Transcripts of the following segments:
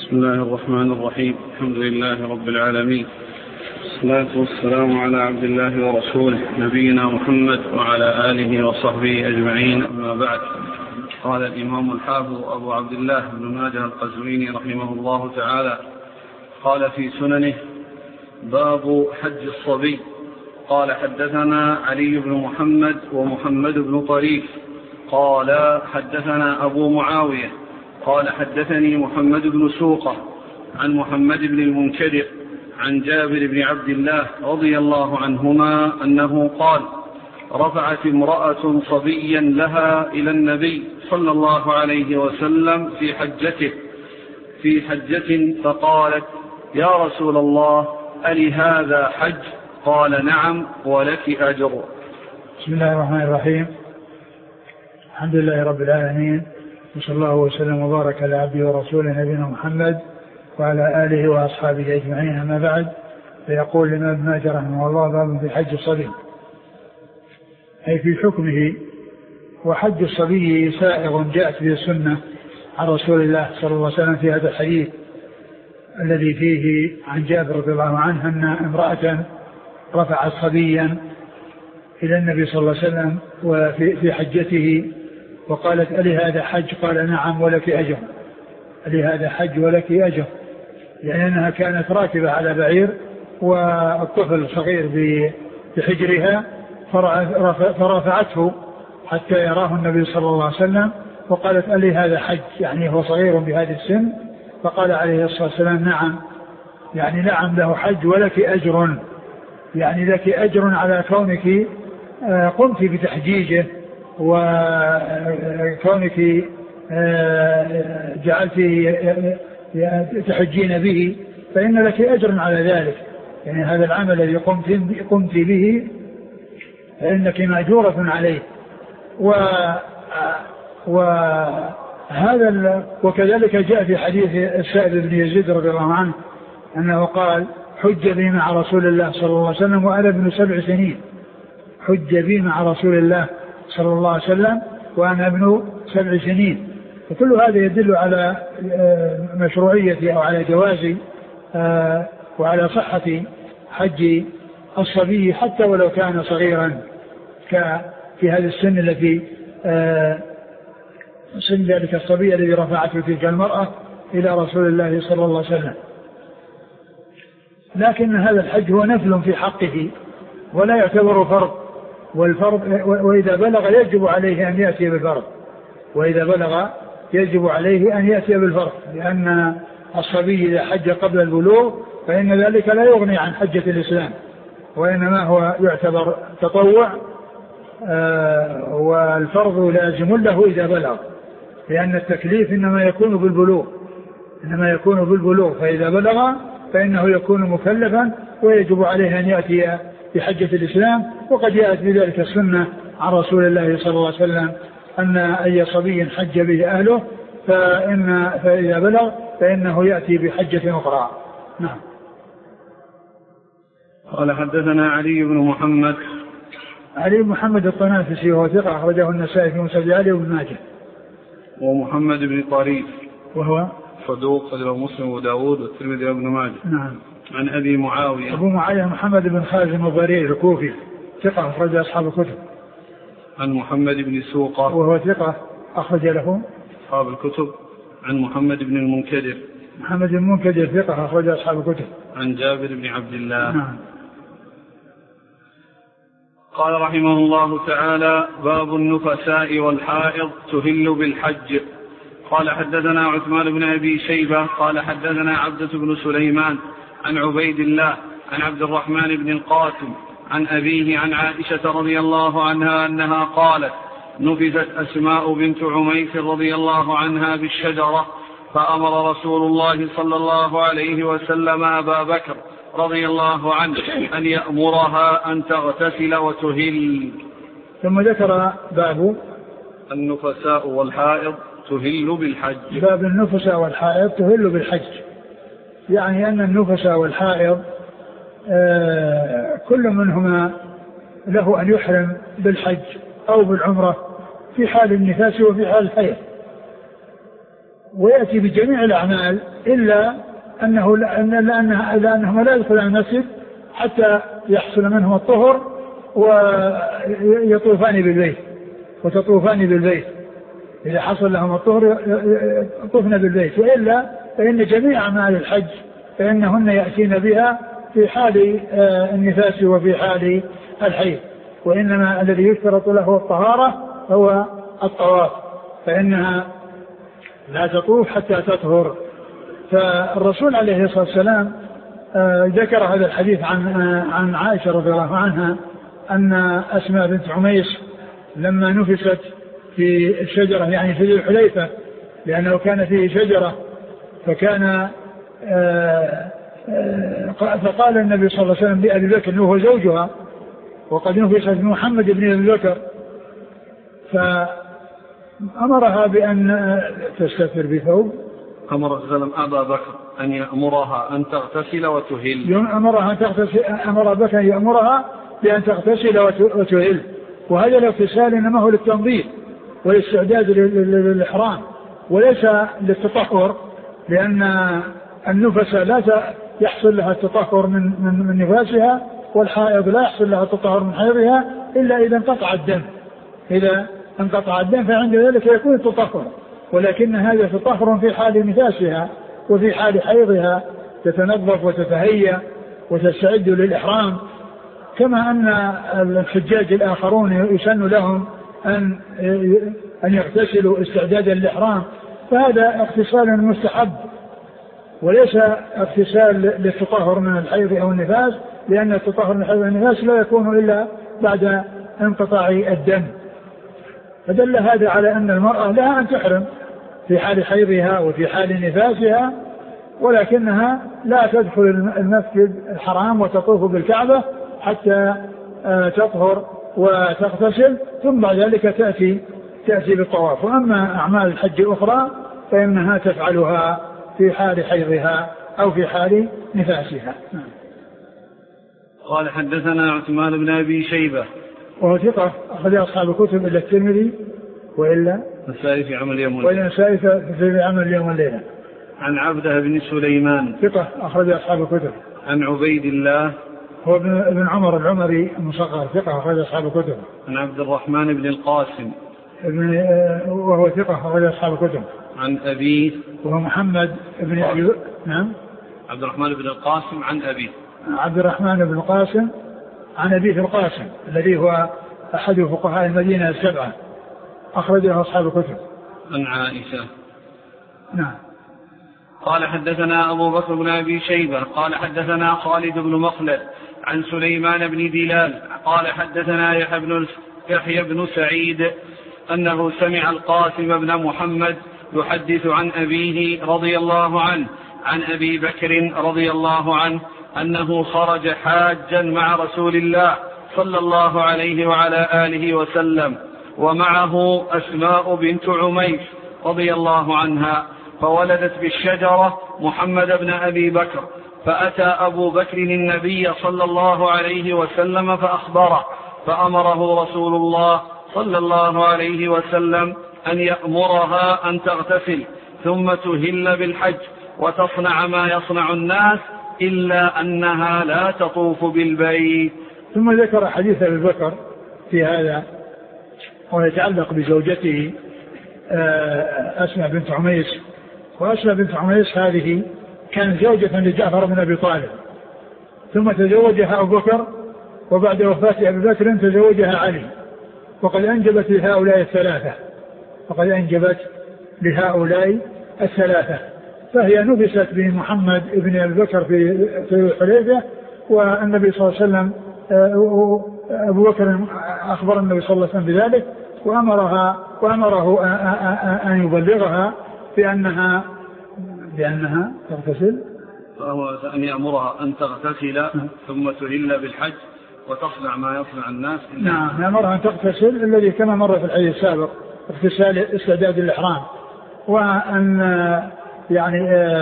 بسم الله الرحمن الرحيم. الحمد لله رب العالمين، والصلاة والسلام على عبد الله ورسوله نبينا محمد وعلى آله وصحبه أجمعين، أما بعد. قال الإمام الحافظ أبو عبد الله بن ماجه القزويني رحمه الله تعالى قال في سننه: باب حج الصبي. قال: حدثنا علي بن محمد ومحمد بن طريف قال: حدثنا أبو معاوية قال: حدثني محمد بن سوقة عن محمد بن المنكدر عن جابر بن عبد الله رضي الله عنهما أنه قال: رفعت امرأة صبيا لها إلى النبي صلى الله عليه وسلم في حجة فقالت: يا رسول الله، ألهذا حج؟ قال: نعم، ولك أجر. بسم الله الرحمن الرحيم. الحمد لله رب العالمين، وصلى الله وسلم وبارك على عبده ورسوله نبينا محمد وعلى آله وأصحابه أجمعين، أما بعد. فيقول الإمام ابن ماجه رحمه الله: باب في حج الصبي، أي في حكمه. وحج الصبي سائغ جاءت به السنة عن رسول الله صلى الله عليه وسلم في هذا الحديث الذي فيه عن جابر رضي الله عنه أن امرأة رفعت صبيا إلى النبي صلى الله عليه وسلم وفي حجته، وقالت: ألي هذا حج؟ قال: نعم، ولك أجر. ألي هذا حج ولك أجر، لأنها كانت راكبة على بعير والطفل صغير بحجرها، فرفعته حتى يراه النبي صلى الله عليه وسلم، وقالت: ألي هذا حج؟ يعني هو صغير بهذه السن. فقال عليه الصلاة والسلام: نعم، يعني نعم له حج ولك أجر، يعني لك أجر على كونك قمت بتحجيجه وكونك جعلت تحجين به، فإن لك أجر على ذلك. يعني هذا العمل الذي قمت به فإنك مأجورة عليه. وكذلك جاء في حديث السائب بن يزيد رضي الله عنه أنه قال: حج بي مع رسول الله صلى الله عليه وسلم وأنا ابن 7 سنين. حج بي مع رسول الله صلى الله عليه وسلم وأنا ابن 7 سنين. فكل هذا يدل على مشروعية أو على جواز وعلى صحة حج الصبي حتى ولو كان صغيرا، في هذه السن التي سن ذلك الصبي الذي رفعته تلك المرأة إلى رسول الله صلى الله عليه وسلم. لكن هذا الحج هو نفل في حقه ولا يعتبر فرض، والفرض وإذا بلغ يجب عليه أن يأتي بالفرض، وإذا بلغ يجب عليه أن يأتي بالفرض، لأن الصبي إذا حج قبل البلوغ فإن ذلك لا يغني عن حجة الإسلام، وإنما هو يعتبر تطوع، والفرض لازم له إذا بلغ، لأن التكليف إنما يكون بالبلوغ، فإذا بلغ فإنه يكون مكلفا ويجب عليه أن يأتي بحجة الإسلام. وقد جاءت بذلك السنة عن رسول الله صلى الله عليه وسلم أن أي صبي حج به أهله فإذا بلغ فإنه يأتي بحجة أخرى. نعم. قال: حدثنا علي بن محمد الطنافسي وهو ثقة أخرجه النسائي في مسند علي بن ماجه. ومحمد بن طريف وهو صدوق أخرجه مسلم وداود والترمذي وابن ماجه. نعم. عن أبي معاوية محمد بن خازم الضرير الكوفي ثقة أخرج أصحاب الكتب. عن محمد بن سوقة وهو ثقة أخرج له أصحاب الكتب. عن محمد بن المنكدر ثقة أخرج أصحاب الكتب. عن جابر بن عبد الله. نعم. قال رحمه الله تعالى: باب النفساء والحائض تهل بالحج. قال: حدثنا عثمان بن أبي شيبة قال: حدثنا عبدة بن سليمان عن عبيد الله عن عبد الرحمن بن القاسم عن أبيه عن عائشة رضي الله عنها أنها قالت: نفست أسماء بنت عميس رضي الله عنها بالشجرة، فأمر رسول الله صلى الله عليه وسلم أبا بكر رضي الله عنه أن يأمرها أن تغتسل وتهل. ثم ذكر باب النفساء والحائض تهل بالحج. باب النفساء والحائض تهل بالحج، يعني أن النفساء والحائض كل منهما له أن يحرم بالحج أو بالعمرة في حال النفاس وفي حال الحيض. ويأتي بجميع الأعمال إلا أنهم لا يدخلون المسجد حتى يحصل منهم الطهر ويطوفان بالبيت وتطوفان بالبيت. إذا حصل لهم الطهر يطوفن بالبيت، وإلا فإن جميع أعمال الحج فإنهن يأتين بها في حال النفاس وفي حال الحيض، وإنما الذي يشترط له الطهارة هو الطواف، فإنها لا تطوف حتى تطهر. فالرسول عليه الصلاة والسلام ذكر هذا الحديث عن عائشة رضي الله عنها أن أسماء بنت عميس لما نفست في الشجرة، يعني في ذي الحليفة، لأنه كان فيه شجرة، فكان فقال النبي صلى الله عليه وسلم لأبي بكر أنه هو زوجها وقد نفست محمد بن أبي بكر، فأمرها بأن تستتر بثوب. أمر وسلم أبا بكر أن يأمرها أن تغتسل وتهل. أمرها أن تغتسل، أمر بكر أن يأمرها بأن تغتسل وتهل، وهذا الاغتسال إنما هو للتنظيف والاستعداد للإحرام وليس للتطهر، لأن النفس لا يحصل لها التطهر من نفاسها، والحائض لا يحصل لها التطهر من حيضها إلا إذا انقطع الدم. إذا انقطع الدم فعند ذلك يكون التطهر، ولكن هذا تطهر في حال نفاسها وفي حال حيضها، تتنظف وتتهيأ وتستعد للإحرام. كما أن الحجاج الآخرون يسن لهم أن يغتسلوا استعدادا للإحرام، فهذا اغتسال مستحب وليس اغتسال للتطهر من الحيض أو النفاس، لأن التطهر من الحيض والنفاس لا يكون إلا بعد انقطاع الدم. فدل هذا على أن المرأة لها أن تحرم في حال حيضها وفي حال نفاسها، ولكنها لا تدخل المسجد الحرام وتطوف بالكعبة حتى تطهر وتغتسل، ثم بعد ذلك تأتي بالطواف. وأما أعمال الحج الأخرى فإنها تفعلها في حال حيضها أو في حال نفاسها. قال حدثنا عثمان بن أبي شيبة وهو ثقة أخذ أصحاب الكتب إلا الترمذي وإلا النسائي في عمل اليوم والليلة، النسائي في عمل اليوم والليلة. عن عبده بن سليمان ثقة أخرج أصحاب الكتب. عن عبيد الله هو ابن عمر العمري المصغر، ثقة أخرج أصحاب الكتب. عن عبد الرحمن بن القاسم وهو ثقة أخرج أصحاب الكتب. عن أبيه وهو محمد بن أبي. نعم. عبد الرحمن بن القاسم عن أبيه. عبد الرحمن بن القاسم عن أبيه القاسم الذي هو أحد فقهاء المدينة السبعة، أخرجه أصحاب الكتب. عن عائشة. نعم. قال حدثنا أبو بكر بن أبي شيبة قال حدثنا خالد بن مخلد عن سليمان بن دلال قال حدثنا يحيى بن سعيد أنه سمع القاسم بن محمد يحدث عن أبيه رضي الله عنه عن أبي بكر رضي الله عنه أنه خرج حاجا مع رسول الله صلى الله عليه وعلى آله وسلم، ومعه أسماء بنت عميس رضي الله عنها، فولدت بالشجرة محمد بن أبي بكر، فأتى أبو بكر النبي صلى الله عليه وسلم فأخبره، فأمره رسول الله صلى الله عليه وسلم أن يأمرها أن تغتسل ثم تهل بالحج وتصنع ما يصنع الناس إلا أنها لا تطوف بالبيت. ثم ذكر حديث أبي بكر في هذا ويتعلق بزوجته أسماء بنت عميس. وأسماء بنت عميس هذه كانت زوجة لجعفر بن أبي طالب، ثم تزوجها أبو بكر، وبعد وفاة أبي بكر تزوجها علي، وقد أنجبت لهؤلاء الثلاثة، فهي نفست بمحمد بن أبي بكر في الحليفة، والنبي صلى الله عليه وسلم أبو بكر أخبر النبي صلى الله عليه وسلم بذلك، وأمره أن يبلغها بأنها تغتسل، فهو أن يأمرها أن تغتسل ثم تهل بالحج وتصنع ما يصنع الناس. نعم، يأمرها أن تغتسل الذي كما مر في الحديث السابق، اغتسال استعداد الإحرام، وأن يعني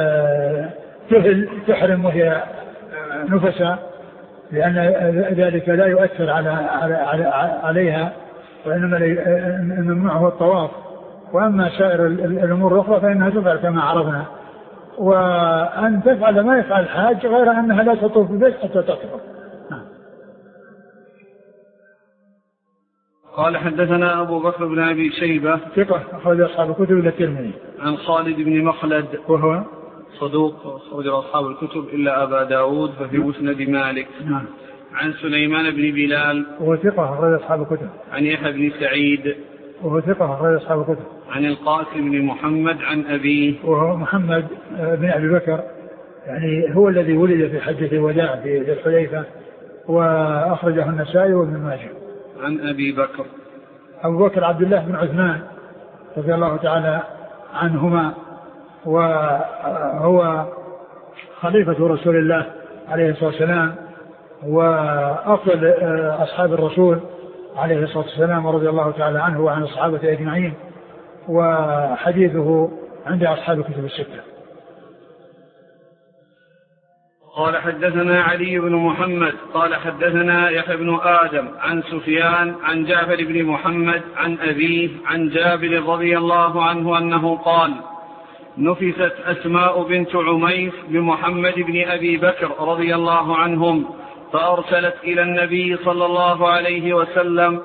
تحرم وهي نفسها، لأن ذلك لا يؤثر عليها، وإنما الممنوع هو الطواف، وأما سائر الأمور الأخرى فإنها تفعل كما عرفنا. وأن تفعل ما يفعل الحاج غير أنها لا تطوف بالبيت حتى تطهر. قال حدثنا أبو بكر بن أبي شيبة ثقة أخرج أصحاب الكتب إلا الترمذي. عن خالد بن مخلد وهو صدوق أخرج أصحاب الكتب إلا أبا داود ففي مسند مالك. نعم. عن سليمان بن بلال وهو ثقة أخرج أصحاب الكتب. عن يحيى بن سعيد وهو ثقة أخرج أصحاب الكتب. عن القاسم بن محمد عن أبيه وهو محمد بن أبي بكر، يعني هو الذي ولد في حجة الوداع في ذي الحليفة، وأخرجه النسائي وابن ماجه. عن أبي بكر أبو بكر عبد الله بن عثمان رضي الله تعالى عنهما، وهو خليفة رسول الله عليه الصلاة والسلام وأفضل أصحاب الرسول عليه الصلاة والسلام ورضي الله تعالى عنه وعن الصحابة أجمعين، وحديثه عند أصحاب الكتب الستة. قال حدثنا علي بن محمد قال حدثنا يحيى بن آدم عن سفيان عن جعفر بن محمد عن أبيه عن جابر رضي الله عنه أنه قال: نفست أسماء بنت عميس بمحمد بن أبي بكر رضي الله عنهم، فأرسلت إلى النبي صلى الله عليه وسلم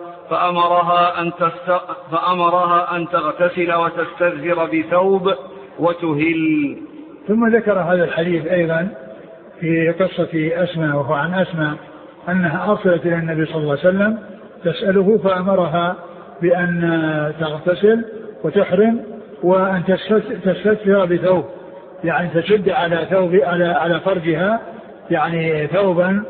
فأمرها أن تغتسل وتستذهر بثوب وتهل. ثم ذكر هذا الحديث أيضا في قصة أسماء، وهو عن أسماء أنها أرسلت إلى النبي صلى الله عليه وسلم تسأله، فأمرها بأن تغتسل وتحرم وأن تستثر بثوب، يعني تشد على ثوب على فرجها، يعني ثوبا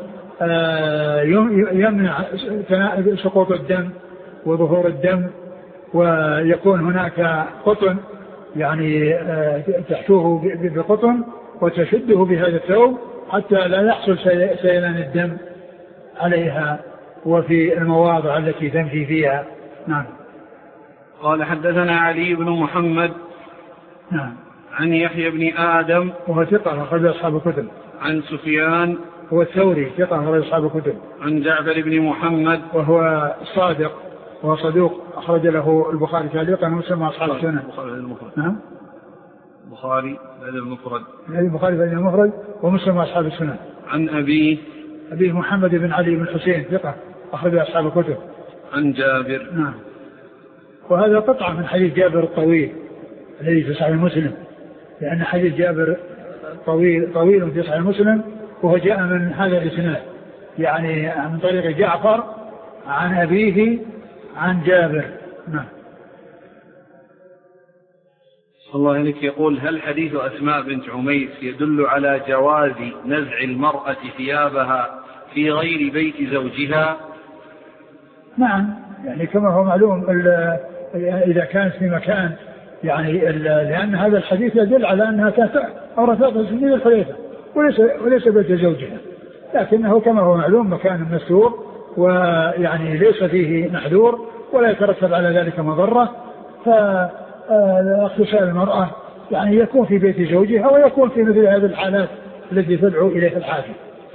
يمنع سقوط الدم وظهور الدم، ويكون هناك قطن يعني تحتوه بقطن وتشده بهذا الثوب حتى لا يحصل سيلان الدم عليها وفي المواضع التي تمشي فيها. نعم. قال حدثنا علي بن محمد نعم عن يحيى بن آدم وهو ثقة أخرج أصحاب الكتب. عن سفيان هو الثوري ثقة أخرج أصحاب الكتب. عن جعفر بن محمد وهو صادق وهو صدوق أخرج له البخاري تعليقا ومسلم أصحاب السنة. نعم. البخاري هذا المفرد. البخاري هذا المفرد ومسلم أصحاب السنة. عن أبيه محمد بن علي بن حسين ثقة أخرج أصحاب الكتب. عن جابر. نعم. وهذا قطعة من حديث جابر الطويل الذي في صحيح مسلم، لأن حديث جابر طويل في صحيح مسلم، وهو جاء من هذا الإسناد، يعني من طريق جعفر عن أبيه عن جابر. نعم. الله عليك. يقول: هل حديث أسماء بنت عميس يدل على جواز نزع المرأة ثيابها في غير بيت زوجها؟ نعم، يعني كما هو معلوم إذا كانت في مكان، يعني لأن هذا الحديث يدل على أنها كانت أورثت سبيل الخليفة وليس بيت زوجها، لكنه كما هو معلوم مكان مستور، ويعني ليس فيه محذور ولا يترتب على ذلك مضرة، فاغتسال المرأة يعني يكون في بيت زوجها ويكون في مثل هذه الحالات التي تدعو إليها الحاجة.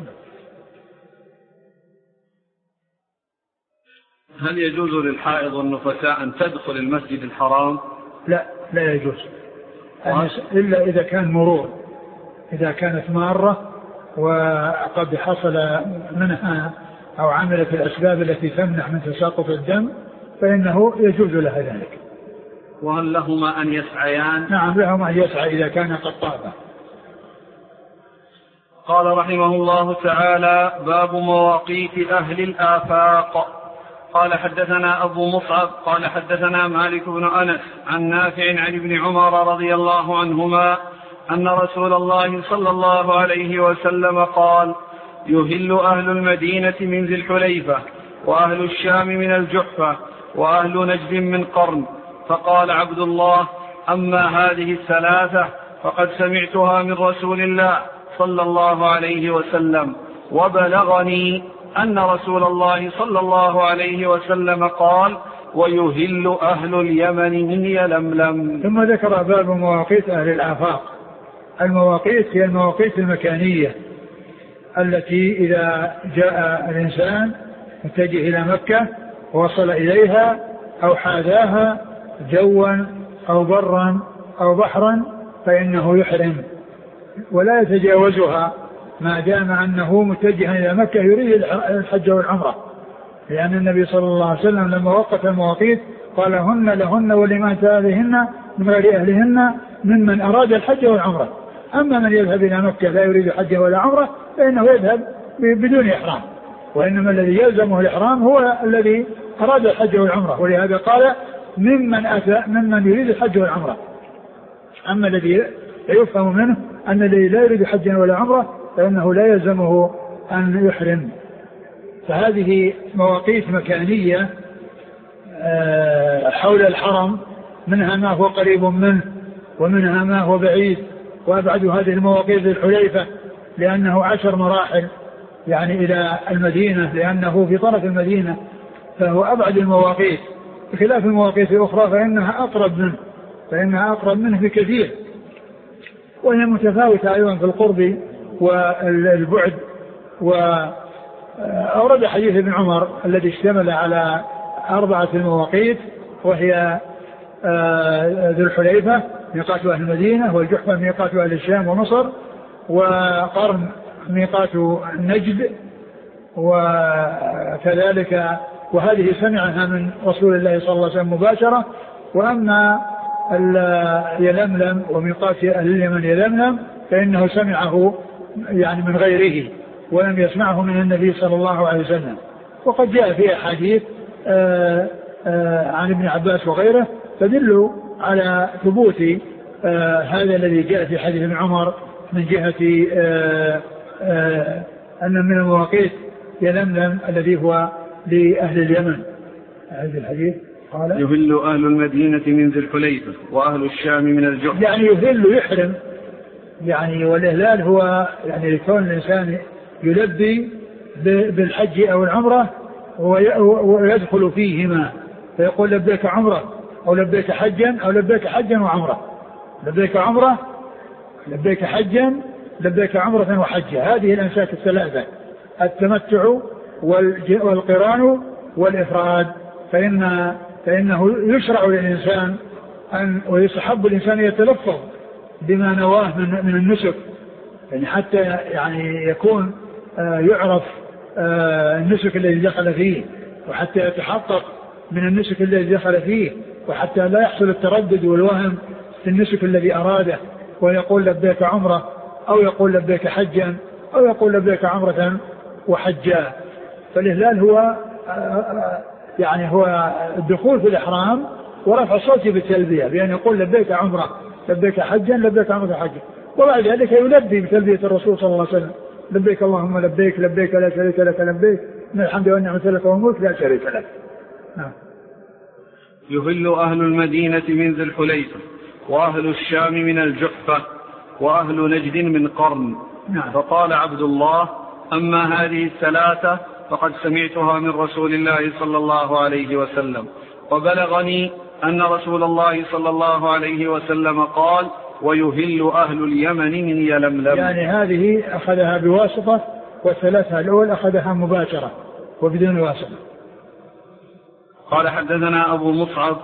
هل يجوز للحائض والنفساء أن تدخل المسجد الحرام؟ لا يجوز، إلا إذا كان مرور، إذا كانت مارة وقد حصل منها أو عملت الأسباب التي تمنع من تساقط الدم فإنه يجوز لها ذلك. وهل لهما أن يسعيان؟ نعم، لهما أن يسعى إذا كان قد طاب. قال رحمه الله تعالى: باب مواقيت أهل الآفاق. قال حدثنا أبو مصعب قال حدثنا مالك بن أنس عن نافع عن ابن عمر رضي الله عنهما أن رسول الله صلى الله عليه وسلم قال: يهل أهل المدينة من ذي الحليفة، وأهل الشام من الجحفة، وأهل نجد من قرن. فقال عبد الله: أما هذه الثلاثة فقد سمعتها من رسول الله صلى الله عليه وسلم، وبلغني أن رسول الله صلى الله عليه وسلم قال: ويهل أهل اليمن من يلملم. ثم ذكر باب مواقيت أهل الآفاق. المواقيت هي المواقيت المكانية التي إذا جاء الإنسان متجه إلى مكة ووصل إليها أو حاذاها جوا أو برا أو بحرا فإنه يحرم ولا يتجاوزها ما دام أنه متجها إلى مكة يريد الحج والعمرة، لأن النبي صلى الله عليه وسلم لما وقف المواقيت قال هن لهن ولمن أتى بهن من غير أهلهن ممن أراد الحج والعمرة. أما من يذهب إلى مكة لا يريد حج ولا عمرة فإنه يذهب بدون إحرام، وإنما الذي يلزمه الإحرام هو الذي أراد الحج والعمرة، ولهذا قال ممن يريد الحج والعمرة. أما الذي يفهم منه أن الذي لا يريد حجا ولا عمرة فإنه لا يلزمه أن يحرم. فهذه مواقيت مكانية حول الحرم، منها ما هو قريب منه ومنها ما هو بعيد، وأبعد هذه المواقيت الحليفة لأنه 10 مراحل يعني إلى المدينة، لأنه في طرف المدينة فهو أبعد المواقيت، بخلاف المواقيت الأخرى فإنها أقرب منه بكثير، وهي متفاوتة أيضا في القرب والبعد. وأورد حديث ابن عمر الذي اشتمل على 4 المواقيت، وهي ذو الحليفة ميقات أهل المدينة، والجحفة ميقات أهل الشام ومصر، وقرن ميقات النجد، وكذلك وهذه سمعها من رسول الله صلى الله عليه وسلم مباشرة. وأما يلملم وميقات أهل اليمن يلملم فإنه سمعه يعني من غيره ولم يسمعه من النبي صلى الله عليه وسلم. وقد جاء في أحاديث عن ابن عباس وغيره تدل على ثبوت هذا الذي جاء في حديث ابن عمر من جهة أن من المواقيت يلملم الذي هو لأهل اليمن. هذا الحديث قال يهل أهل المدينة من ذي الحليفة وأهل الشام من الجحفة، يعني يهل يحرم، يعني والإهلال هو يعني لكون الإنسان يلبي بالحج أو العمرة ويدخل فيهما، فيقول لبيك عمرة أو لبيك حجا أو لبيك حجا وعمرة، لبيك عمرة لبيك حجا لبيك عمرة وحجة. هذه الأنشاء الثلاثة: التمتع والقران والإفراد. فإنه يشرع للإنسان ويستحب الإنسان يتلفظ بما نواه من النسك، يعني حتى يعني يكون يعرف النسك الذي دخل فيه، وحتى يتحقق من النسك الذي دخل فيه، وحتى لا يحصل التردد والوهم في النسك الذي أراده، ويقول لبيك عمرة أو يقول لبيك حجا أو يقول لبيك عمرة وحجا. فالإهلال هو يعني هو الدخول في الإحرام ورفع الصوت بالتلبية بأن يقول لبيك عمرة لبيك حجا لبيك عمرة حجا، وبعد ذلك يلبي بتلبية الرسول صلى الله عليه وسلم: لبيك اللهم لبيك لبيك لا شريك لك لبيك من الحمد والنعمة لك والملك لا شريك لك. يهل أهل المدينة من ذي الحليفة وأهل الشام من الجحفة وأهل نجد من قرن. فقال عبد الله: أما هذه الثلاثة فقد سمعتها من رسول الله صلى الله عليه وسلم، وبلغني أن رسول الله صلى الله عليه وسلم قال: ويهل أهل اليمن من يلملم. يعني هذه أخذها بواسطة، والثلاثة الأول أخذها مباشرة وبدون واسطة. قال حدثنا أبو مصعب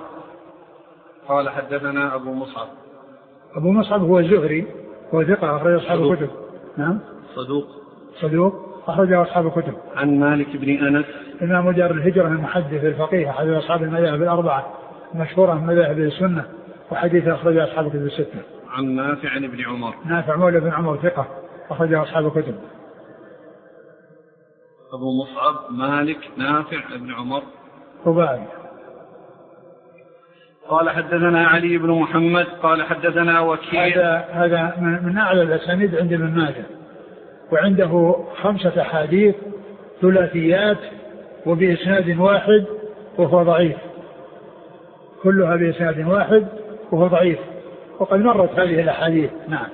أبو مصعب هو الزهري، هو ثقة أخرج أصحاب الكتب. نعم صدوق أخرج أصحاب الكتب. عن مالك بن أنس إمام دار الهجرة المحدث الفقيه أحد أصحاب المذاهب الأربعة مشهورة من مذاهب السنة، وحديث أخرج أصحاب الكتب 6. عن نافع بن عمر. نافع مولى بن عمر ثقة أخرج أصحاب الكتب. أبو مصعب مالك نافع بن عمر رباعي. قال حدثنا علي بن محمد قال حدثنا وكيع. هذا من أعلى الأسانيد عند ابن ماجه، وعنده 5 أحاديث ثلاثيات وبإسناد واحد وهو ضعيف، كلها بإسناد واحد وهو ضعيف، وقد مرت هذه الأحاديث. نعم.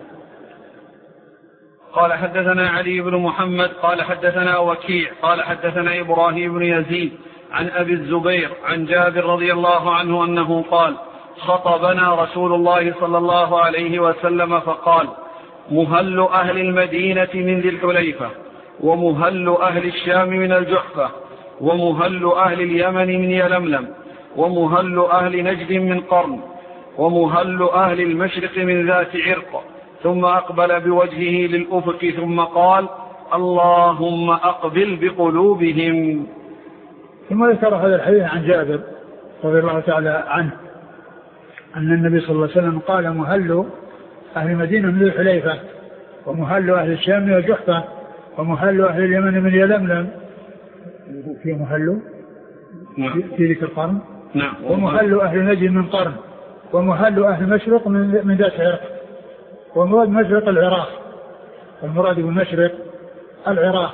قال حدثنا علي بن محمد قال حدثنا وكيع قال حدثنا إبراهيم بن يزيد عن أبي الزبير عن جابر رضي الله عنه أنه قال: خطبنا رسول الله صلى الله عليه وسلم فقال: مهل أهل المدينة من ذي الحليفة، ومهل أهل الشام من الجحفة، ومهل أهل اليمن من يلملم، ومهل أهل نجد من قرن، ومهل أهل المشرق من ذات عرق، ثم أقبل بوجهه للأفق ثم قال: اللهم أقبل بقلوبهم. ثم ذكر هذا الحديث عن جابر رضي الله تعالى عنه أن النبي صلى الله عليه وسلم قال: مهل أهل المدينة من ذي الحليفة، ومهل أهل الشام من الجحفة، ومهل أهل اليمن من يلملم. في مهل في ذكر قرن. نعم. ومهل أهل نجد من قرن، ومهل أهل المشرق من ذات عرق. ومراد مشرق العراق، والمراد بالمشرق العراق،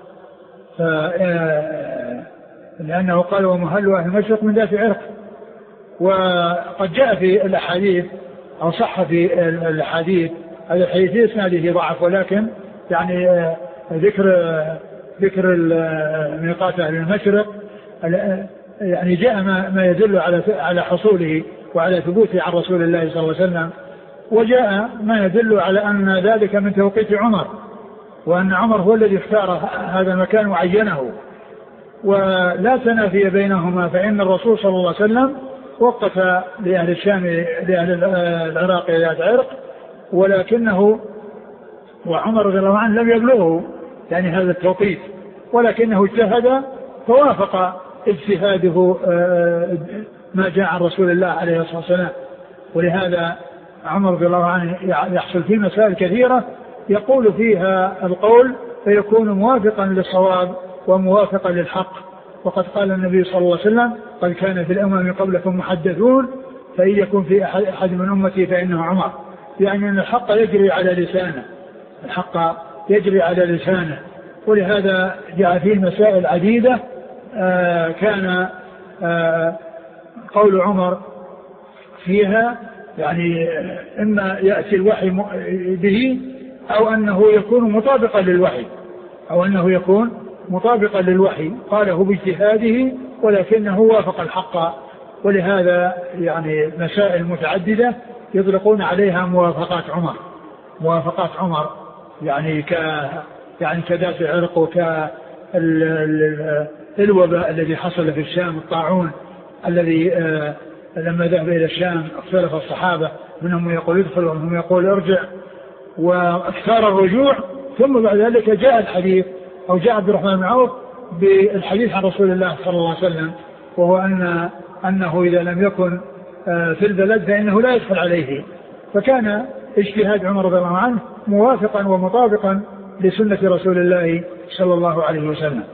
لأنه قال: ومهل أهل المشرق من ذات عرق. وقد جاء في الأحاديث أو صح في الأحاديث، هذا الحديث في إسناده ضعف، ولكن يعني ذكر ميقات أهل المشرق يعني جاء ما يدل على حصوله وعلى ثبوته عن رسول الله صلى الله عليه وسلم، وجاء ما يدل على أن ذلك من توقيت عمر، وأن عمر هو الذي اختار هذا المكان وعينه، ولا تنافي بينهما، فإن الرسول صلى الله عليه وسلم وقف لأهل الشام لأهل العراق ذات عرق، ولكنه وعمر رضي الله عنه لم يبلغه يعني هذا التوقيت، ولكنه اجتهد فوافق اجتهاده ما جاء عن رسول الله عليه الصلاة والسلام. ولهذا عمر رضي الله عنه يحصل فيه مسائل كثيرة يقول فيها القول فيكون موافقا للصواب وموافقا للحق. وقد قال النبي صلى الله عليه وسلم: قد كان في الأمم قبلكم محدثون فإن يكن في أحد من أمتي فإنه عمر. يعني أن الحق يجري على لسانه، الحق يجري على لسانه. ولهذا جاء فيه مسائل عديدة كان قول عمر فيها يعني إما يأتي الوحي به أو أنه يكون مطابقا للوحي، قاله باجتهاده ولكنه وافق الحق. ولهذا يعني مسائل متعددة يطلقون عليها موافقات عمر يعني كذات العرق، وكالوباء الذي حصل في الشام، الطاعون الذي لما ذهب إلى الشام اختلف الصحابة، منهم يقول ادخل ومنهم يقول ارجع، واختار الرجوع. ثم بعد ذلك جاء الحديث أو جاء عبد الرحمن بن عوف بالحديث عن رسول الله صلى الله عليه وسلم، وهو أنه إذا لم يكن في البلد فإنه لا يدخل عليه. فكان اجتهاد عمر رضي الله عنه موافقا ومطابقا لسنة رسول الله صلى الله عليه وسلم.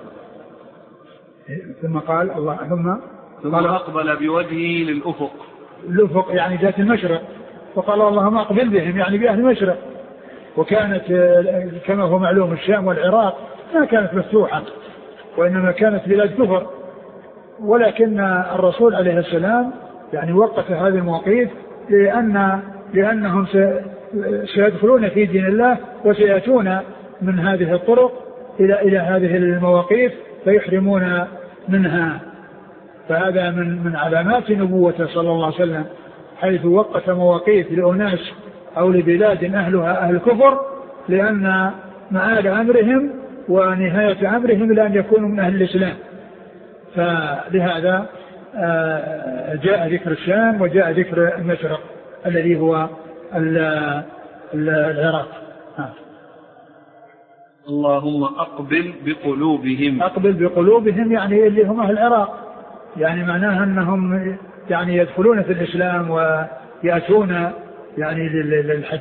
ثم قال ثم أقبل بوجهه للأفق يعني ذات المشرق، وقال: اللهم أقبل بهم، يعني بأهل المشرق. وكانت كما هو معلوم الشام والعراق ما كانت مفتوحة، وإنما كانت بلاد كفر، ولكن الرسول عليه السلام يعني وقف هذه المواقيت لأنهم سيدخلون في دين الله وسيأتون من هذه الطرق إلى هذه المواقيت فيحرمون منها. فهذا من علامات نبوته صلى الله عليه وسلم، حيث وقف مواقيت لأناس أو لبلاد أهلها أهل الكفر، لأن مآل أمرهم ونهاية أمرهم لأن يكونوا من أهل الإسلام. فلهذا جاء ذكر الشام وجاء ذكر المشرق الذي هو العراق. اللهم أقبل بقلوبهم يعني اللي هم أهل العراق، يعني معناها أنهم يعني يدخلون في الإسلام ويأتون يعني للحج.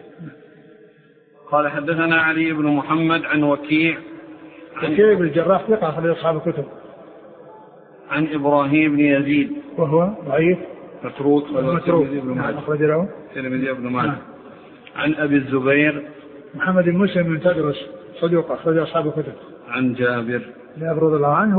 قال: حدثنا علي بن محمد عن وكيع بن الجراح ثقة أخرج أصحاب الكتب، عن إبراهيم بن يزيد وهو ضعيف متروك أخرج له الترمذي بن ماجه. عن أبي الزبير محمد بن مسلم بن تدرس صدوق أخرج أصحاب الكتب. عن جابر رضي الله عنه.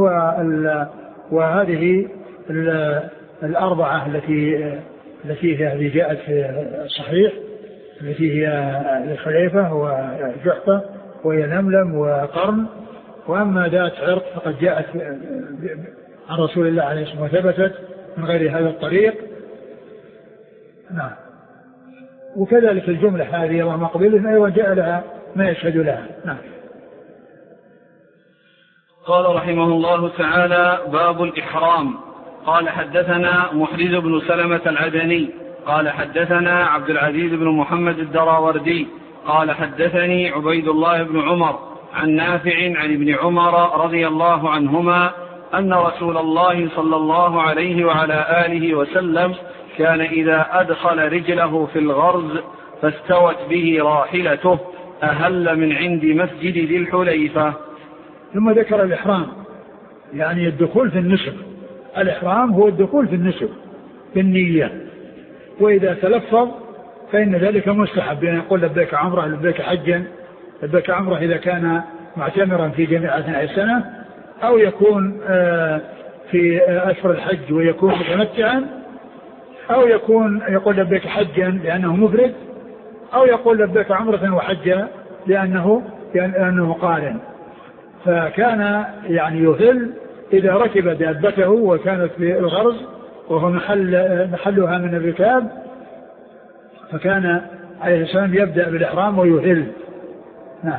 وهذه الأربعة التي جاءت في الصحيح، التي هي الخليفة وجحفة ويلملم وقرن. وأما ذات عرق فقد جاءت عن رسول الله عليه الصلاة والسلام وثبتت من غير هذا الطريق. نعم. وكذلك الجملة هذه اللهم اقبلهم أيضا جاء لها ما يشهد لها. نعم. قال رحمه الله تعالى: باب الإحرام. قال: حدثنا محرز بن سلمة العدني قال حدثنا عبد العزيز بن محمد الدراوردي قال حدثني عبيد الله بن عمر عن نافع عن ابن عمر رضي الله عنهما أن رسول الله صلى الله عليه وعلى آله وسلم كان إذا أدخل رجله في الغرز فاستوت به راحلته أهل من عند مسجد ذي الحليفة. ثم ذكر الإحرام، يعني الدخول في النسك. الإحرام هو الدخول في النسك بالنية، وإذا تلفظ فإن ذلك مستحب، بأن يقول لبيك عمره لبيك حجا. لبيك عمره إذا كان معتمرا في جميع أثناء السنة، أو يكون في أشهر الحج ويكون متمتعا، أو يكون يقول لبيك حجا لأنه مفرد، أو يقول لبيك عمرة وحجا لأنه قارن. فكان يعني يهل إذا ركب دابته وكانت في الغرز وهو محلها من الركاب، فكان عليه السلام يبدأ بالإحرام ويهل. نعم.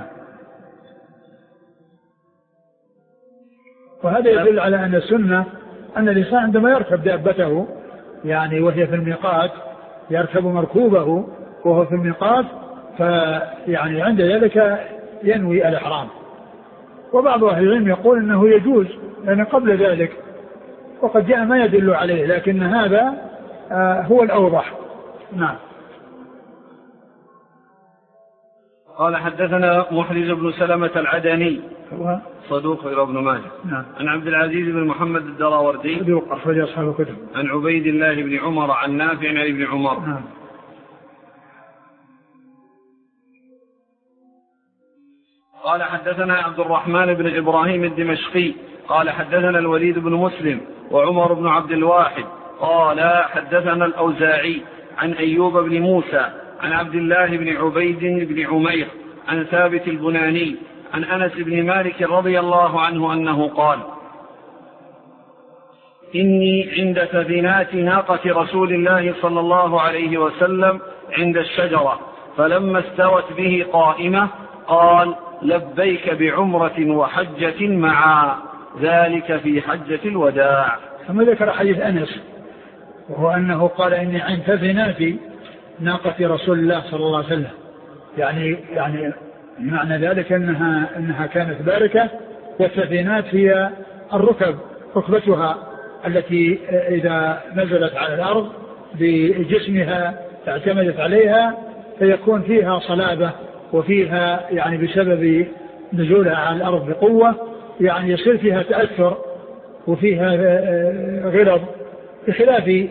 وهذا يدل على أن السنة أن الإنسان عندما يركب دابته يعني وهي في الميقات، يركب مركوبه وهو في الميقات، فيعني عند ذلك ينوي الإحرام. وبعض أهل العلم يقول أنه يجوز لأن قبل ذلك، وقد جاء ما يدل عليه، لكن هذا هو الأوضح. نعم. قال حدثنا محرز بن سلمة العدني صدوق غير ابن ماجه. نعم. عن عبد العزيز بن محمد الدراوردي صدوق أخرج أصحاب الكتب. عن عبيد الله بن عمر عن نافع عن ابن عمر. نعم. قال حدثنا عبد الرحمن بن إبراهيم الدمشقي قال حدثنا الوليد بن مسلم وعمر بن عبد الواحد قال حدثنا الأوزاعي عن أيوب بن موسى عن عبد الله بن عبيد بن عمير عن ثابت البناني عن أنس بن مالك رضي الله عنه أنه قال: إني عند سفينات ناقة رسول الله صلى الله عليه وسلم عند الشجرة، فلما استوت به قائمة قال: لبيك بعمرة وحجة معا، ذلك في حجة الوداع. ثم ذكر حديث أنس، وهو أنه قال: إني عند سفينات ناقة رسول الله صلى الله عليه وسلم، يعني معنى ذلك أنها كانت باركة، والسفينات هي الركب، ركبتها التي إذا نزلت على الأرض بجسمها اعتمدت عليها فيكون فيها صلابة، وفيها يعني بسبب نزولها على الأرض بقوة يعني يصير فيها تأثر وفيها غلظ، بخلاف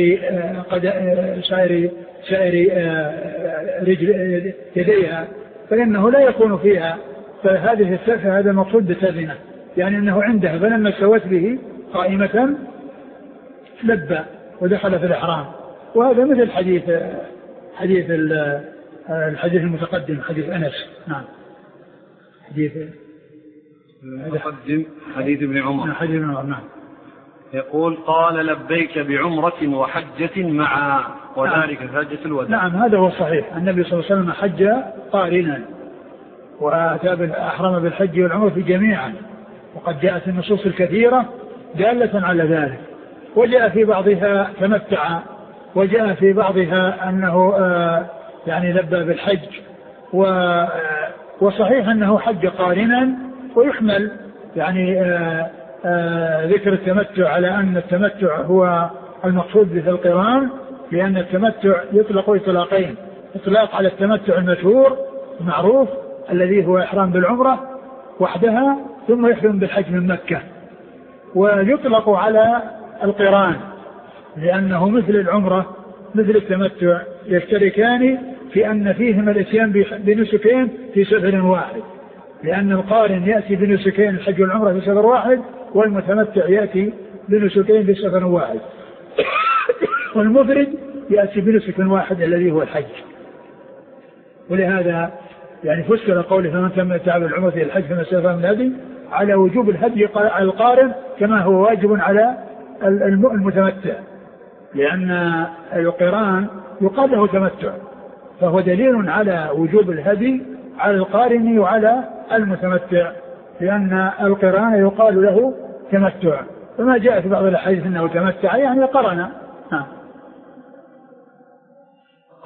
سائر رجل يديها فإنه لا يكون فيها. فهذا المقصود بالسفينة، يعني أنه عندها فلما استوت به قائمة لبى ودخل في الإحرام. وهذا مثل الحديث المتقدم، حديث أنس. نعم. حديث المتقدم حديث ابن عمر. حديث ابن عمر. نعم. يقول: قال: لبيك بعمرة وحجة معا، وذلك في حجة الوداع. نعم، هذا هو الصحيح. النبي صلى الله عليه وسلم حج قارنا، وأتى أحرم بالحج والعمرة جميعا، وقد جاءت النصوص الكثيرة دالة على ذلك، وجاء في بعضها تمتع، وجاء في بعضها أنه يعني لبى بالحج، وصحيح أنه حج قارنا، ويحمل يعني ذكر التمتع على أن التمتع هو المقصود به القران، لأن التمتع يطلق إطلاقين: إطلاق على التمتع المشهور المعروف الذي هو إحرام بالعمرة وحدها ثم يحرم بالحج من مكة، ويطلق على القران لأنه مثل العمرة مثل التمتع يشتركان في أن فيهما الاتيان بنسكين في سفر واحد، لأن القارن يأتي بنسكين الحج والعمرة في سفر واحد، والمتمتع يأتي بنسكين في سفر واحد، والمفرد يأتي بنسك واحد الذي هو الحج. ولهذا يعني فسر قوله: فمن تمتع بالعمرة إلى الحج فما استيسر من الهدي، على وجوب الهدي على القارن كما هو واجب على المتمتع، لأن القران يقال له تمتع، فهو دليل على وجوب الهدي على القارن وعلى المتمتع، لأن القران يقال له تمتع، فما جاء في بعض الأحاديث أنه تمتع يعني قرن.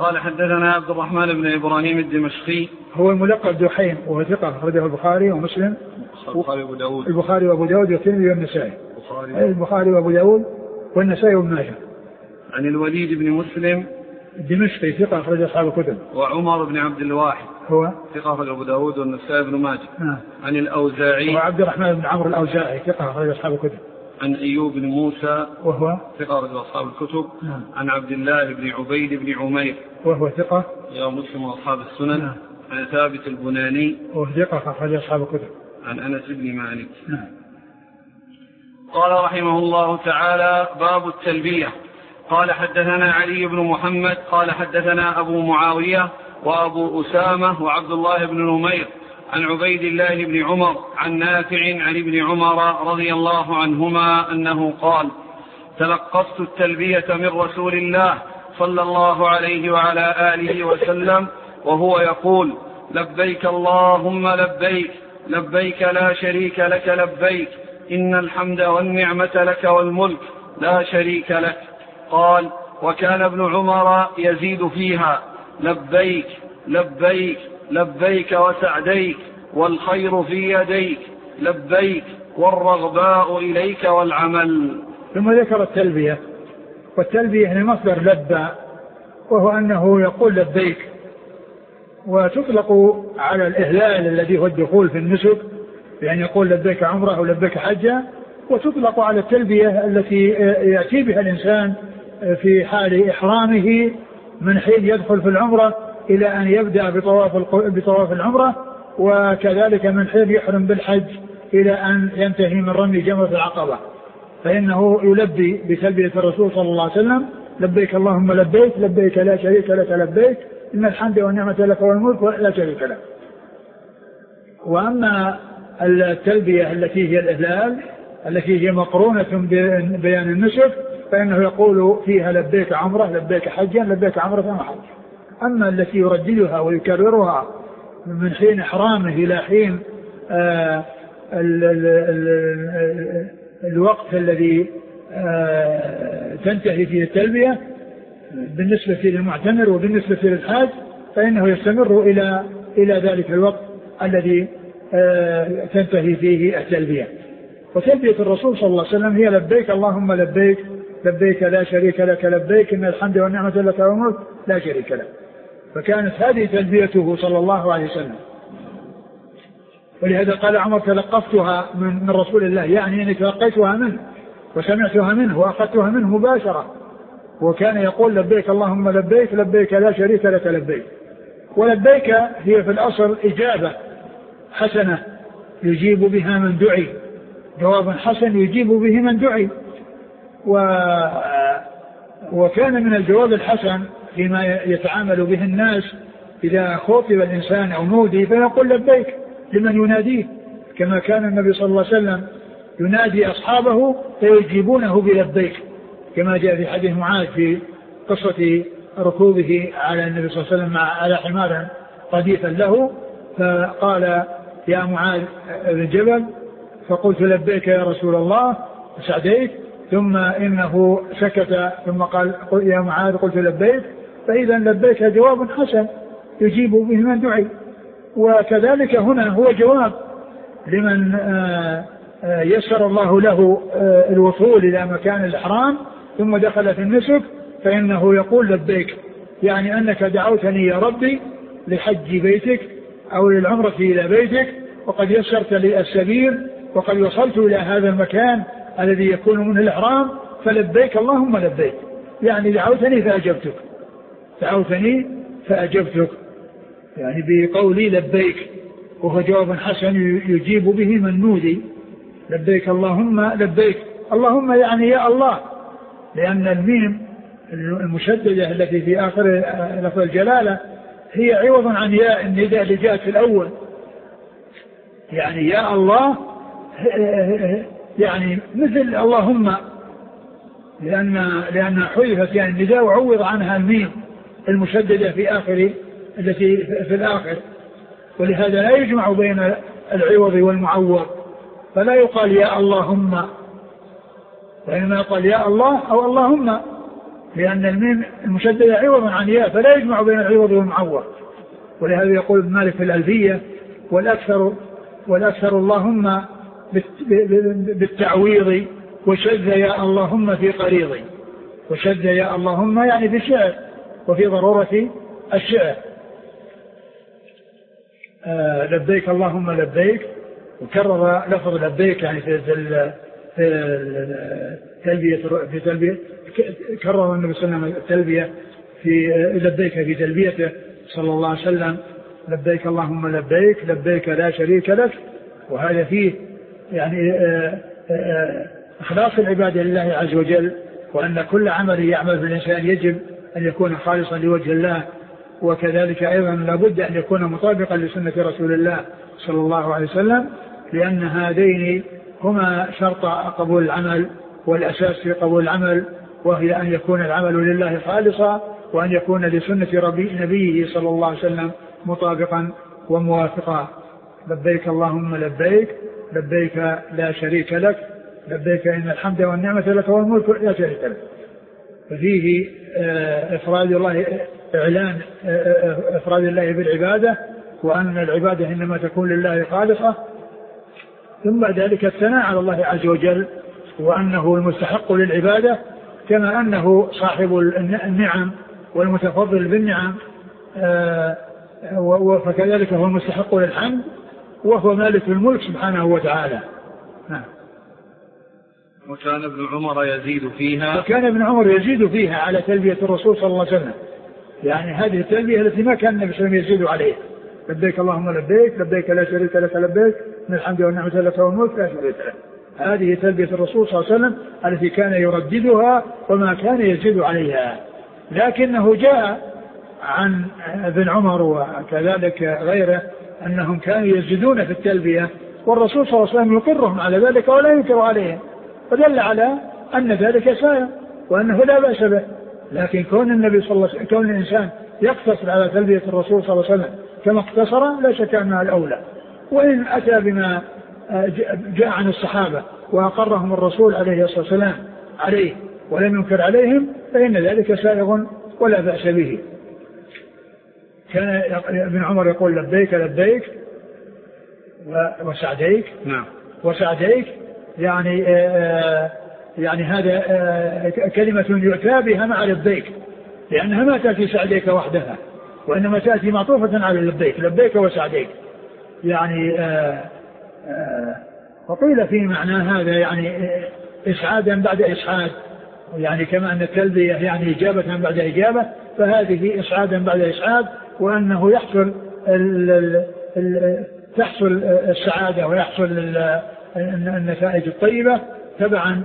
قال حدثنا عبد الرحمن بن إبراهيم الدمشقي هو الملقب دحيم وهو ثقة أخرجه البخاري ومسلم البخاري وأبو داود والترمذي والنسائي. البخاري وأبو داود والنسائي وابن ماجه. عن الوليد بن مسلم الدمشقي ثقة أخرج أصحاب الكتب. وعمر بن عبد الواحد هو ثقة أخرج أبو داود والنسائي بن ماجه. عن الأوزاعي وعبد الرحمن بن عمرو الأوزاعي ثقة أخرج أصحاب الكتب. عن أيوب بن موسى وهو ثقة أخرج أصحاب الكتب. عن عبد الله بن عبيد بن عمير وهو ثقة يا مسلم وأصحاب السنن. عن ثابت البناني وهو ثقة أخرج أصحاب الكتب. عن أنس بن مالك. قال رحمه الله تعالى: باب التلبية. قال حدثنا علي بن محمد قال حدثنا أبو معاوية وأبو أسامة وعبد الله بن نمير عن عبيد الله بن عمر عن نافع عن ابن عمر رضي الله عنهما أنه قال: تلقفت التلبية من رسول الله صلى الله عليه وعلى آله وسلم وهو يقول: لبيك اللهم لبيك، لبيك لا شريك لك لبيك، إن الحمد والنعمة لك والملك لا شريك لك. قال: وكان ابن عمر يزيد فيها: لبيك لبيك لبيك وسعديك، والخير في يديك، لبيك والرغباء إليك والعمل. ثم ذكر التلبية، والتلبية هي مصدر لبى، وهو أنه يقول لبيك، وتطلق على الإهلال الذي هو الدخول في النسك، يعني يقول لبيك عمره أو لبيك حجة، وتطلق على التلبية التي يأتي بها الإنسان في حال إحرامه من حين يدخل في العمرة إلى أن يبدأ بطواف العمرة، وكذلك من حين يحرم بالحج إلى أن ينتهي من رمي جمرة العقبة، فإنه يلبي بتلبية الرسول صلى الله عليه وسلم: لبيك اللهم لبيك، لبيك لا شريك لك لبيك، إن الحمد والنعمة لك والملك لا شريك لك. وأما التلبية التي هي الإهلال التي هي مقرونة ببيان النسك فإنه يقول فيها: لبيك عمره، لبيك حجا، لبيك عمره وحج. أما التي يرددها ويكررها من حين إحرامه إلى حين الوقت الذي تنتهي فيه التلبية بالنسبة للمعتمر وبالنسبة للحاج، فإنه يستمر إلى ذلك الوقت الذي تنتهي فيه التلبية. وتلبية الرسول صلى الله عليه وسلم هي: لبيك اللهم لبيك، لبيك لا شريك لك لبيك، إن الحمد والنعمة لك والملك لا شريك لك. فكانت هذه تلبيته صلى الله عليه وسلم. ولهذا قال عمر: تلقفتها من رسول الله، يعني أني تلقيتها منه وسمعتها منه وأخذتها منه مباشرة. وكان يقول: لبيك اللهم لبيك، لبيك لا شريك لك لبيك. ولبيك هي في الأصل إجابة حسنة يجيب بها من دعي، جواب حسن يجيب به من دعي. وكان من الجواب الحسن فيما يتعامل به الناس إذا خاطب الإنسان أو نودي فيقول لبيك لمن يناديه، كما كان النبي صلى الله عليه وسلم ينادي أصحابه فيجيبونه بلبيك، كما جاء في حديث معاذ في قصة ركوبه على النبي صلى الله عليه وسلم على حمار رديفا له، فقال: يا معاذ بن جبل، فقلت: لبيك يا رسول الله، فسعديت، ثم إنه سكت ثم قال: يا معاذ، قلت لبيك. فإذا لبيك جواب حسن يجيب به من دعي. وكذلك هنا هو جواب لمن يسر الله له الوصول إلى مكان الإحرام ثم دخل في النسك، فإنه يقول لبيك، يعني أنك دعوتني يا ربي لحج بيتك أو للعمرة إلى بيتك، وقد يسرت لي السبيل وقد وصلت إلى هذا المكان الذي يكون منه الإحرام، فلبيك اللهم لبيك، يعني دعوتني فأجبتك، دعوتني فأجبتك، يعني بقولي لبيك، وهو جواب حسن يجيب به من نودي. لبيك اللهم لبيك، اللهم يعني يا الله، لأن الميم المشددة التي في آخر لفظ الجلالة هي عوض عن ياء النداء اللي جاءت في الأول، يعني يا الله، يعني مثل اللهم، لأن حذفت يعني النداء وعوض عنها الميم المشددة في آخر التي في الآخر، ولهذا لا يجمع بين العوض والمعوض، فلا يقال يا اللهم، وإنما يقال يا الله أو اللهم، لأن الميم المشددة عوض عن ياء فلا يجمع بين العوض والمعوض. ولهذا يقول ابن مالك في الألفية والأكثر اللهم بالتعويض وشذ يا اللهم في قريضي. وشذ يا اللهم يعني في الشعر وفي ضرورة الشعر. لبيك اللهم لبيك، وكرر لفظ لبيك يعني في تلبية كرر النبي صلى الله عليه وسلم التلبية في لبيك في تلبيته صلى الله عليه وسلم. لبيك اللهم لبيك لبيك لا شريك لك. وهذا فيه يعني إخلاص العبادة لله عز وجل، وأن كل عمل يعمل بالإنسان يجب أن يكون خالصا لوجه الله، وكذلك أيضا لابد أن يكون مطابقا لسنة رسول الله صلى الله عليه وسلم، لأن هذين هما شرط قبول العمل والأساس في قبول العمل، وهي أن يكون العمل لله خالصا، وأن يكون لسنة نبيه صلى الله عليه وسلم مطابقا وموافقا. لبيك اللهم لبيك لبيك لا شريك لك لبيك إن الحمد والنعمة لك والملك لا شريك لك. ففيه إفراد الله، إعلان إفراد الله بالعبادة، وأن العبادة إنما تكون لله خالصة، ثم بعد ذلك الثناء على الله عز وجل وأنه المستحق للعبادة، كما أنه صاحب النعم والمتفضل بالنعم، فكذلك هو المستحق للحمد، وهو مالك الملك سبحانه وتعالى. وكان ابن عمر يزيد فيها، وكان ابن عمر يزيد فيها على تلبية الرسول صلى الله عليه وسلم، يعني هذه التلبية التي ما كان النبي صلى الله عليه وسلم يزيد عليه. لبيك اللهم لبيك لبيك لا شريك لك لبيك من الحمد والنعمة لك والملك لا شريك لك. هذه تلبية الرسول صلى الله عليه وسلم التي كان يرددها وما كان يزيد عليها. لكنه جاء عن ابن عمر وكذلك غيره أنهم كانوا يزيدون في التلبية، والرسول صلى الله عليه وسلم يقرهم على ذلك ولا ينكر عليهم، فدل على أن ذلك سائر وأنه لا بأس به. لكن كون النبي صلى الله عليه وسلم، كون الإنسان يقتصر على تلبية الرسول صلى الله عليه وسلم كما اقتصر، لا شك أنها الأولى. وإن أتى بما جاء عن الصحابة وأقرهم الرسول عليه الصلاة والسلام عليه ولم ينكر عليهم، فإن ذلك سائغ ولا بأس به. كان ابن عمر يقول لبيك لبيك وسعديك. نعم. وسعديك يعني هذا كلمة يؤتى بها مع لبيك، لأنها ما تأتي سعديك وحدها، وإنما تأتي معطوفة على لبيك لبيك وسعديك. يعني وقيل في معنى هذا يعني إسعادا بعد إسعاد، يعني كما أن التلبية يعني إجابة بعد إجابة، فهذه إسعادا بعد إسعاد، وأنه تحصل السعادة ويحصل النتائج الطيبة تبعا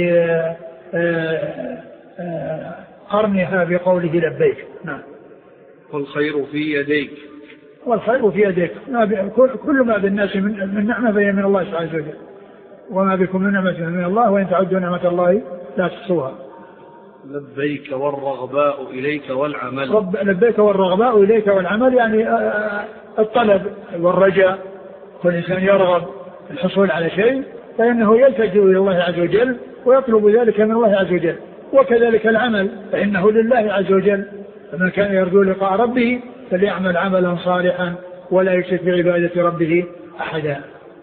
لقرنها بقوله لبيك. نعم. والخير في يديك. والخير في يديك، كل ما بالناس من نعمة فهي من الله سبحانه وتعالى، وما بكم من نعمة من الله وإن تعدوا نعمة الله لا تحصوها. لبيك والرغباء إليك والعمل. لبيك والرغباء إليك والعمل يعني الطلب والرجاء، كل إنسان يرغب الحصول على شيء فإنه يلتجئ إلى الله عز وجل ويطلب ذلك من الله عز وجل، وكذلك العمل فإنه لله عز وجل، فمن كان يرجو لقاء ربه فليعمل عملا صالحا ولا يشرك بعبادة ربه أحدا.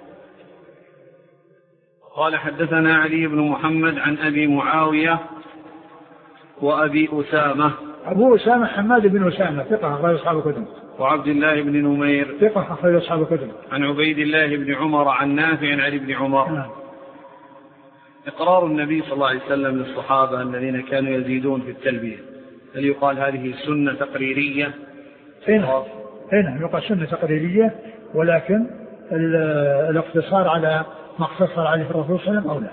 قال حدثنا علي بن محمد عن أبي معاوية وأبي أسامة. أبو أسامة حماد بن أسامة ثقة أخرج أصحاب الكتب. وعبد الله بن نمير ثقة أخرج أصحاب الكتب. عن عبيد الله بن عمر عن نافع عن ابن عمر. إقرار النبي صلى الله عليه وسلم للصحابة الذين كانوا يزيدون في التلبية، هل يقال هذه سنة تقريرية؟ هنا يقال سنة تقريرية، ولكن الاقتصار على ما اقتصر عليه الرسول صلى الله عليه وسلم أولى.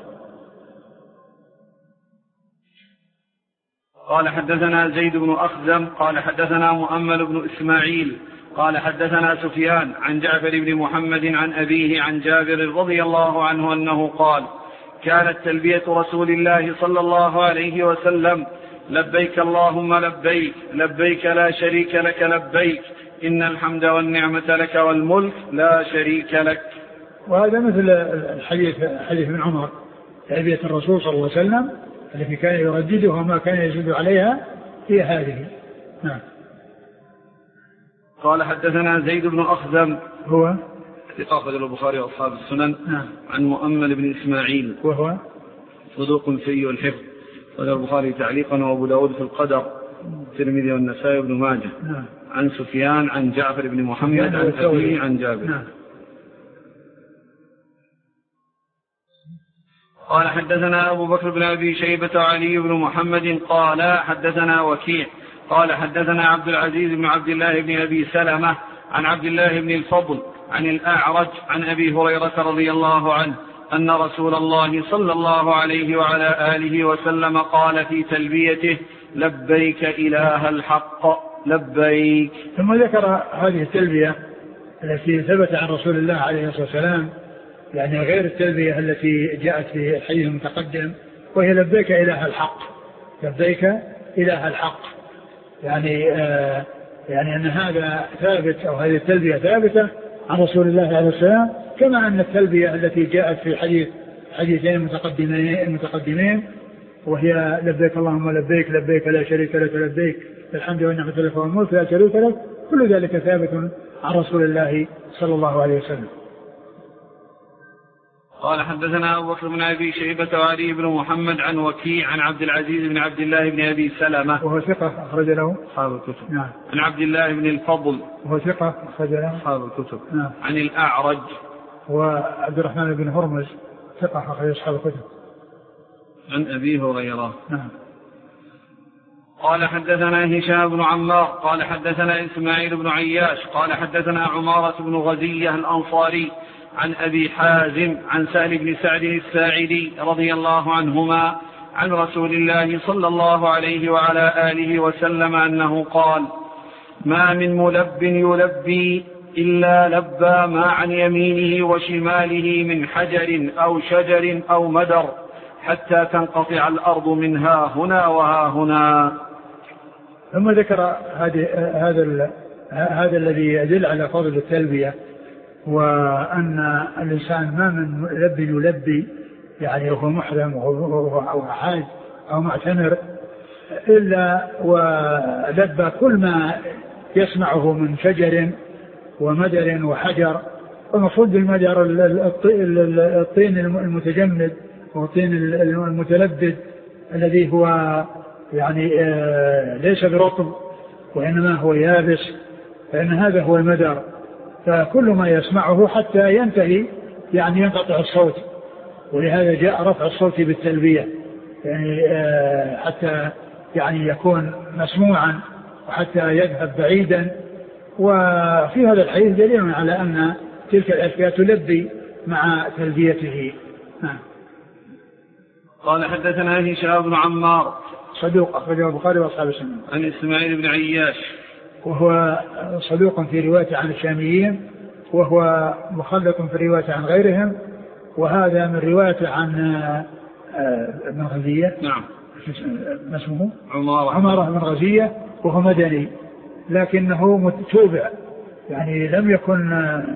قال حدثنا زيد بن أخزم قال حدثنا مؤمل بن إسماعيل قال حدثنا سفيان عن جعفر بن محمد عن أبيه عن جابر رضي الله عنه أنه قال: كانت تلبية رسول الله صلى الله عليه وسلم: لبيك اللهم لبيك لبيك لا شريك لك لبيك إن الحمد والنعمة لك والملك لا شريك لك. وهذا مثل حديث ابن عمر، تلبية الرسول صلى الله عليه وسلم التي كان يرددها وما كان يزيد عليها هي هذه. نعم. قال حدثنا زيد بن أخزم هو ثقة البخاري وأصحاب السنن. نعم. عن مؤمل بن إسماعيل وهو صدوق سيء الحفظ، وله البخاري تعليقا وأبو داود في القدر، الترمذي والنسائي بن ماجه. نعم. عن سفيان عن جعفر بن محمد عن أبيه عن جابر. نعم. قال حدثنا أبو بكر بن أبي شيبة وعلي بن محمد قال حدثنا وكيع قال حدثنا عبد العزيز بن عبد الله بن أبي سلمة عن عبد الله بن الفضل عن الأعرج عن أبي هريرة رضي الله عنه أن رسول الله صلى الله عليه وعلى آله وسلم قال في تلبيته: لبيك إله الحق لبيك. ثم ذكر هذه التلبية التي ثبت عن رسول الله عليه الصلاة والسلام، يعني غير التلبية التي جاءت في الحديث المتقدم، وهي لبيك إله الحق. لبيك إله الحق، يعني أن هذا ثابت، أو هذه التلبية ثابتة عن رسول الله عليه السلام، كما أن التلبية التي جاءت في حديثين المتقدمين وهي لبيك اللهم لبيك لبيك لا شريك لك لبيك الحمد والنعمة لك والملك لا شريك لك، كل ذلك ثابت عن رسول الله صلى الله عليه وسلم. قال حدثنا أبو بكر بن أبي شيبة وعلي بن محمد عن وكيع عن عبد العزيز بن عبد الله بن أبي سلمة وهو ثقة أخرج له أصحاب الكتب. نعم. عن عبد الله بن الفضل وهو ثقة أخرج له أصحاب الكتب. نعم. عن الأعرج وعبد الرحمن بن هرمز ثقة أخرج أصحاب الكتب. عن أبي هريرة. نعم. قال حدثنا هشام بن عمار قال حدثنا إسماعيل بن عياش قال حدثنا عمارة بن غزية الأنصاري عن أبي حازم عن سهل بن سعد الساعدي رضي الله عنهما عن رسول الله صلى الله عليه وعلى آله وسلم أنه قال: ما من ملب يلبي إلا لبى ما عن يمينه وشماله من حجر أو شجر أو مدر حتى تنقطع الأرض من ها هنا وها هنا. ثم ذكر هذا الذي يدل على فضل التلبية، وأن الإنسان ما من ملب يلبي يعني وهو محرم أو حاج أو معتمر إلا ولبى كل ما يسمعه من شجر ومدر وحجر. والمقصود بالمدر الطين المتجمد والطين المتلبد الذي هو يعني ليس برطب وإنما هو يابس، فإن هذا هو المدر. فكل ما يسمعه حتى ينتهي يعني ينقطع الصوت، ولهذا جاء رفع الصوت بالتلبية، يعني حتى يعني يكون مسموعا وحتى يذهب بعيدا. وفي هذا الحديث دليل على أن تلك الأشياء تلبي مع تلبيته. قال حدثنا هشام بن عمار صدوق أخرجه البخاري وأصحاب السنن. عن إسماعيل بن عياش وهو صدوق في رواية عن الشاميين، وهو مخلط في رواية عن غيرهم، وهذا من رواية عن ابن غزية. نعم. ما اسمه؟ عمارة بن غزية، وهو مدني لكنه متوبع، يعني لم يكن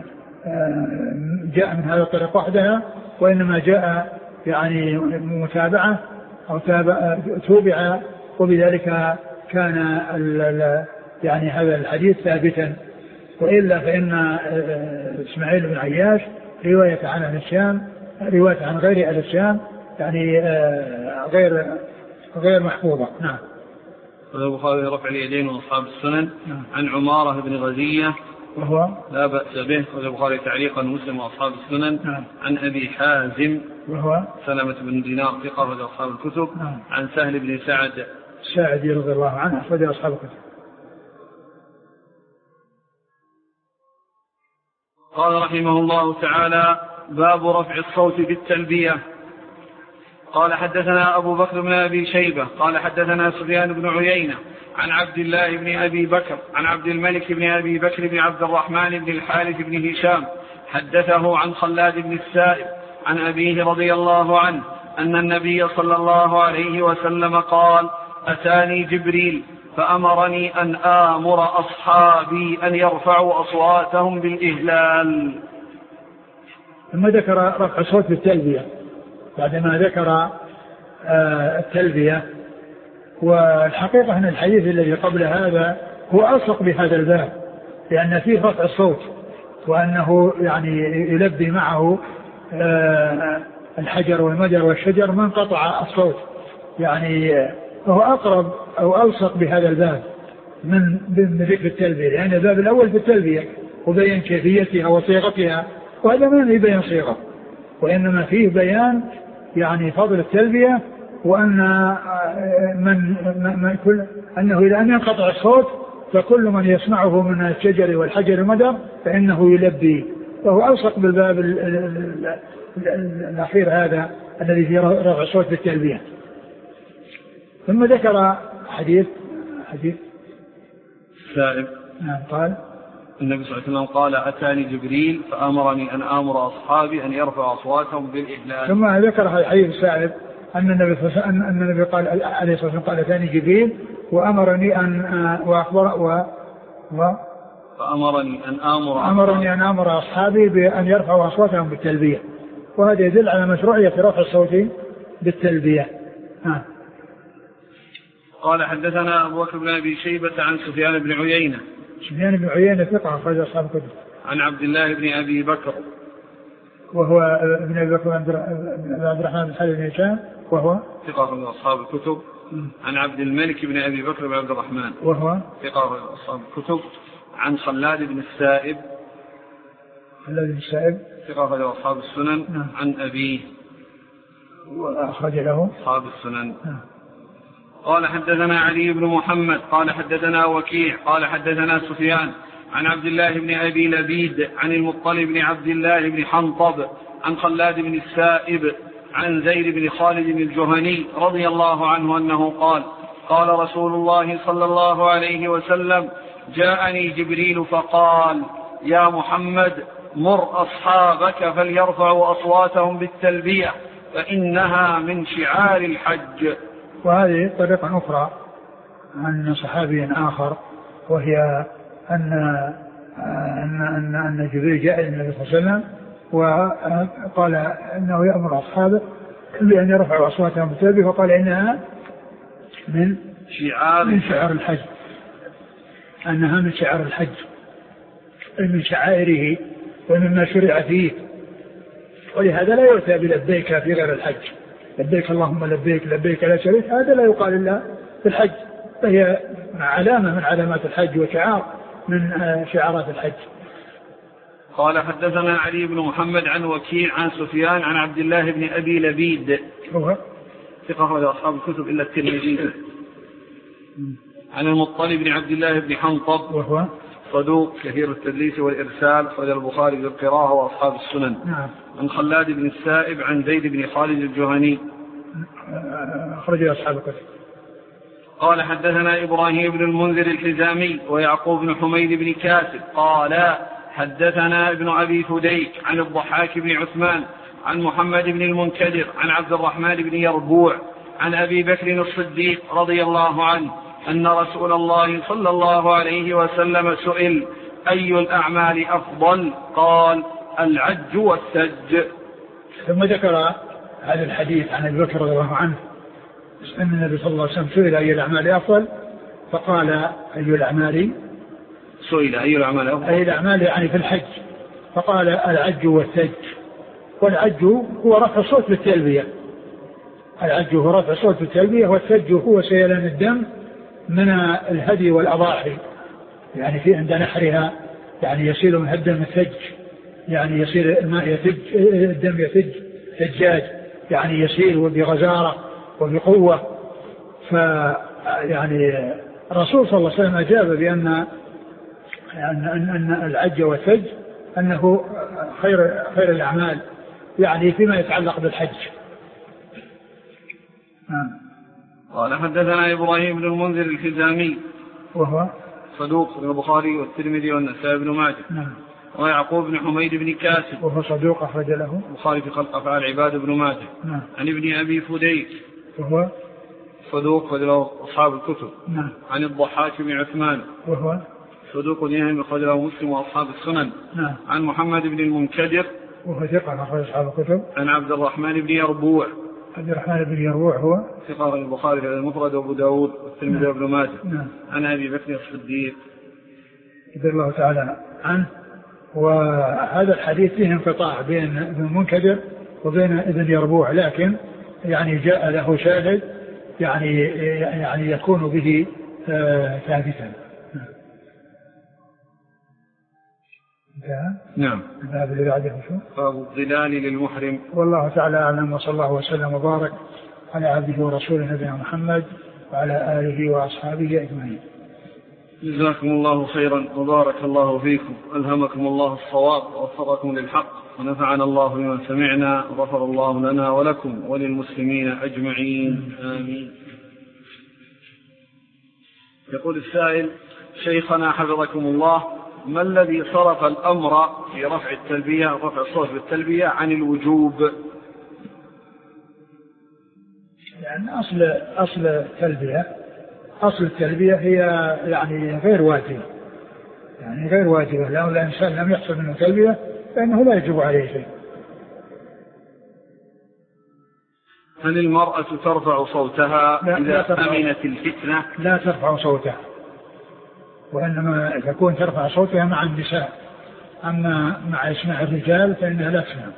جاء من هذا الطريق وحدها، وإنما جاء يعني متابعة أو توبع، وبذلك كان يعني هذا الحديث ثابتا. وإلا فإن إسماعيل بن عياش رواية عن أهل الشام، رواية عن غير أهل الشام، يعني غير محفوظة. نعم. البخاري رفع اليدين وأصحاب السنن. عن عمارة بن غزية وهو لا بأس به، والبخاري تعليقا مسلم وأصحاب السنن. عن أبي حازم وهو سلمة بن دينار ثقة وأصحاب الكتب. عن سهل بن سعد الساعدي رضي الله عنه أخرج أصحاب الكتب. قال رحمه الله تعالى: باب رفع الصوت بالتلبية. قال حدثنا أبو بكر بن أبي شيبة قال حدثنا سفيان بن عيينة عن عبد الله بن أبي بكر عن عبد الملك بن أبي بكر بن عبد الرحمن بن الحارث بن هشام حدثه عن خلاد بن السائب عن أبيه رضي الله عنه أن النبي صلى الله عليه وسلم قال: أتاني جبريل فأمرني أن آمر أصحابي أن يرفعوا أصواتهم بالإهلال. ثم ذكر رفع الصوت بالتلبية بعدما ذكر التلبية. والحقيقة أن الحديث الذي قبل هذا هو ألصق بهذا الباب، لأن فيه رفع الصوت، وأنه يعني يلبي معه الحجر والمدر والشجر من قطع الصوت، يعني هو أقرب أو ألصق بهذا الباب من ذكر التلبية، لأن الباب الأول في التلبية وبيان كيفيتها وصيغتها، وهذا ما فيه بيان صيغة، وإنما فيه بيان يعني فضل التلبية، وأن أنه إذا أن ينقطع الصوت فكل من يسمعه من الشجر والحجر والمدر فإنه يلبي، وهو ألصق بالباب الأخير هذا الذي فيه رفع الصوت بالتلبية. ثم ذكر حديث سائب. نعم. قال النبي صلى الله عليه وسلم قال أتاني جبريل فأمرني أن آمر أصحابي أن يرفعوا أصواتهم بالإهلال. ثم ذكر حديث سائب أن النبي قال عليه الصلاة والسلام قال أتاني جبريل وأمرني أمرني أن آمر أصحابي بأن يرفعوا أصواتهم بالتلبية، وهذا يدل على مشروعية رفع الصوت بالتلبية. قال حدثنا أبو بكر بن أبي شيبة عن سفيان بن عيينة. سفيان بن عيينة ثقة أخرج أصحاب الكتب. عن عبد الله بن أبي بكر وهو ابن أبي بكر عبد الرحمن بن حلب بن هشام وهو ثقة أخرج أصحاب الكتب. عن عبد الملك بن أبي بكر بن عبد الرحمن وهو ثقة أخرج أصحاب الكتب. عن خلاد بن السائب ثقة أخرج أصحاب السنن. عن أبيه وأخرج له أصحاب السنن. قال حدثنا علي بن محمد قال حدثنا وكيع قال حدثنا سفيان عن عبد الله بن أبي لبيد عن المطلب بن عبد الله بن حنطب عن خلاد بن السائب عن زيد بن خالد الجهني رضي الله عنه أنه قال قال رسول الله صلى الله عليه وسلم جاءني جبريل فقال يا محمد مر أصحابك فليرفعوا أصواتهم بالتلبية فإنها من شعار الحج. وهذه طريقة أخرى عن صحابي آخر، وهي أن جبريل جاء النبي صلى الله عليه وسلم وقال أنه يأمر أصحابه بأن يرفعوا أصواتهم بالتلبية، فقال إنها من شعار الحج، أنها من شعار الحج، من شعائره ومما شرع فيه، ولهذا لا يؤتى بلبيك في غير الحج، لبيك اللهم لبيك لبيك لا شريك، هذا لا يقال إلا في الحج، فهي علامة من علامات الحج وشعار من شعارات الحج. قال حدثنا علي بن محمد عن وكيع عن سفيان عن عبد الله بن أبي لبيد هو ثقة أخرج أصحاب الكتب إلا الترمذي. عن المطلب بن عبد الله بن حنطب وهو صدوق كثير التدليس والإرسال أخرج البخاري بالقراءة وأصحاب السنن. عن خلاد بن السائب عن زيد بن خالد الجهني أخرج أصحاب الكتب. قال حدثنا إبراهيم بن المنذر الحزامي ويعقوب بن حميد بن كاسب قال حدثنا ابن أبي فديك عن الضحاك بن عثمان عن محمد بن المنكدر عن عبد الرحمن بن يربوع عن أبي بكر الصديق رضي الله عنه أن رسول الله صلى الله عليه وسلم سئل أي الأعمال أفضل؟ قال العج والسج. ثم ذكر هذا الحديث عن أبي بكر رضي الله عنه أن النبي صلى الله عليه وسلم سئل أي الأعمال أفضل، فقال أي الأعمال سئل أي الأعمال أفضل؟ أي الأعمال يعني في الحج، فقال العج والسج. والعج هو رفع الصوت بالتلبية، العج هو رفع الصوت بالتلبية، والسج هو سيلان الدم من الهدي والأضاحي، يعني في عند نحرها يعني يسيل من الدم الثج، يعني يصير الماء يثج، الدم يثج ثجاج، يعني يسيل وبغزارة وبقوة. فيعني الرسول صلى الله عليه وسلم أجاب بأن أن العج والثج أنه خير الأعمال، يعني فيما يتعلق بالحج. قال حدثنا إبراهيم بن المنذر الحزامي وهو صدوق من البخاري والترمذي والنسائي بن ماجه. ويعقوب بن حميد بن كاسب وهو صدوق أخرج له البخاري في خلق أفعال العباد بن ماجه. عن ابن أبي فديك وهو صدوق وله أصحاب الكتب. عن الضحاك بن عثمان وهو صدوق يهم أخرج له مسلم وأصحاب السنن. عن محمد بن المنكدر وهو ثقة أخرج أصحاب الكتب. عن عبد الرحمن بن يربوع عبد الرحمن بن يروح هو ثقة البخاري في المفرد وأبو داود والترمذي وابن ماجه. نعم. عن أبي بكر الصديق رضي الله تعالى عنه. وهذا الحديث فيه انقطاع بين ابن المنكدر وبين ابن يربوع، لكن يعني جاء له شاهد يعني يكون به ثابتا. نعم. الباب اللي بعده شو؟ باب الظلال للمحرم. والله تعالى أعلم، وصلى الله وسلم وبارك على عبده ورسوله نبينا محمد وعلى آله وأصحابه أجمعين. جزاكم الله خيرا وبارك الله فيكم، ألهمكم الله الصواب ووفقكم للحق، ونفعنا الله بما سمعنا، وغفر الله لنا ولكم وللمسلمين أجمعين، آمين. يقول السائل: شيخنا حفظكم الله، ما الذي صرف الأمر في رفع التلبية ورفع الصوت بالتلبية عن الوجوب؟ لأن أصل التلبية هي يعني غير واجبة، لو الإنسان لم يحصل منه تلبية فإنه لا يجب عليه شيء. هل المرأة ترفع صوتها إذا أمنت الفتنة؟ لا ترفع صوتها، وإنما تكون ترفع صوتها مع النساء، أما مع إسماع الرجال فإنها لا تسمع.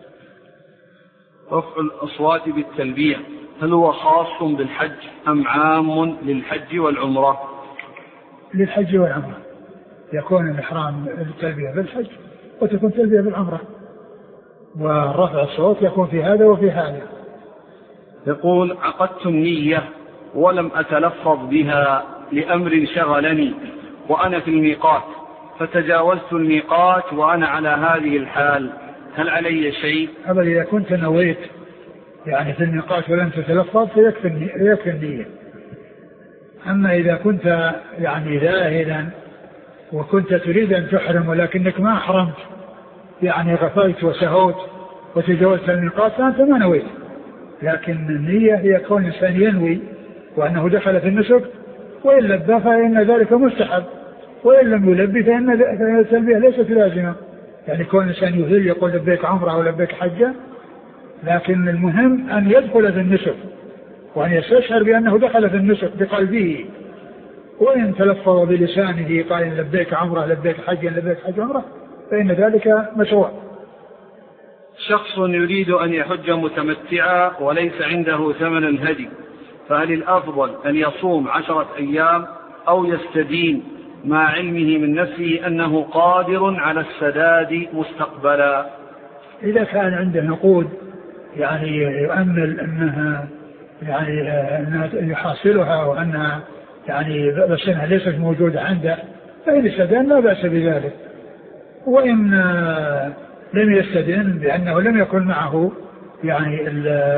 رفع الأصوات بالتلبية هل هو خاص بالحج أم عام للحج والعمرة؟ للحج والعمرة، يكون الإحرام التلبية بالحج وتكون تلبية بالعمرة، ورفع الصوت يكون في هذا وفي هذا. يقول: عقدت النية ولم أتلفظ بها لأمر شغلني وأنا في الميقات، فتجاوزت الميقات وأنا على هذه الحال، هل علي شيء؟ أما إذا كنت نويت يعني في الميقات ولم تتلفظ فيكفي النية. أما إذا كنت يعني ذاهلا وكنت تريد أن تحرم ولكنك ما أحرمت، يعني غفلت وسهوت وتجاوزت الميقات، فأنت ما نويت. لكن النية هي كون الإنسان ينوي وأنه دخل في النسك، وإن لبى فإن ذلك مستحب، وإن لم يلبي فإن التلبية ليست لازمة. يعني كون الإنسان يهل يقول لبيك عمره أو لبيك حجة، لكن المهم أن يدخل في النسك وأن يستشعر بأنه دخل في النسك بقلبه، وإن تلفظ بلسانه قال لبيك عمره لبيك حجة لبيك حج عمره فإن ذلك مشروع. شخص يريد أن يحج متمتعا وليس عنده ثمن الهدي، فهل الأفضل أن يصوم 10 أيام أو يستدين مع علمه من نفسه أنه قادر على السداد مستقبلا؟ إذا كان عنده نقود يعني يؤمل أنها يعني أنها يحصلها وأنها يعني بس أنها ليست موجودة عنده، فإن استدان لا بأس بذلك. وإن لم يستدين بأنه لم يكن معه يعني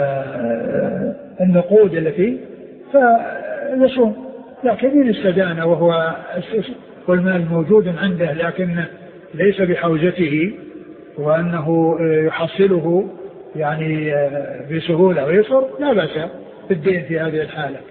النقود التي فيصوم، لكن إن استدان وهو والمال موجود عنده لكن ليس بحوزته وأنه يحصله يعني بسهولة ويسر، لا بأس بالدين في هذه الحالة.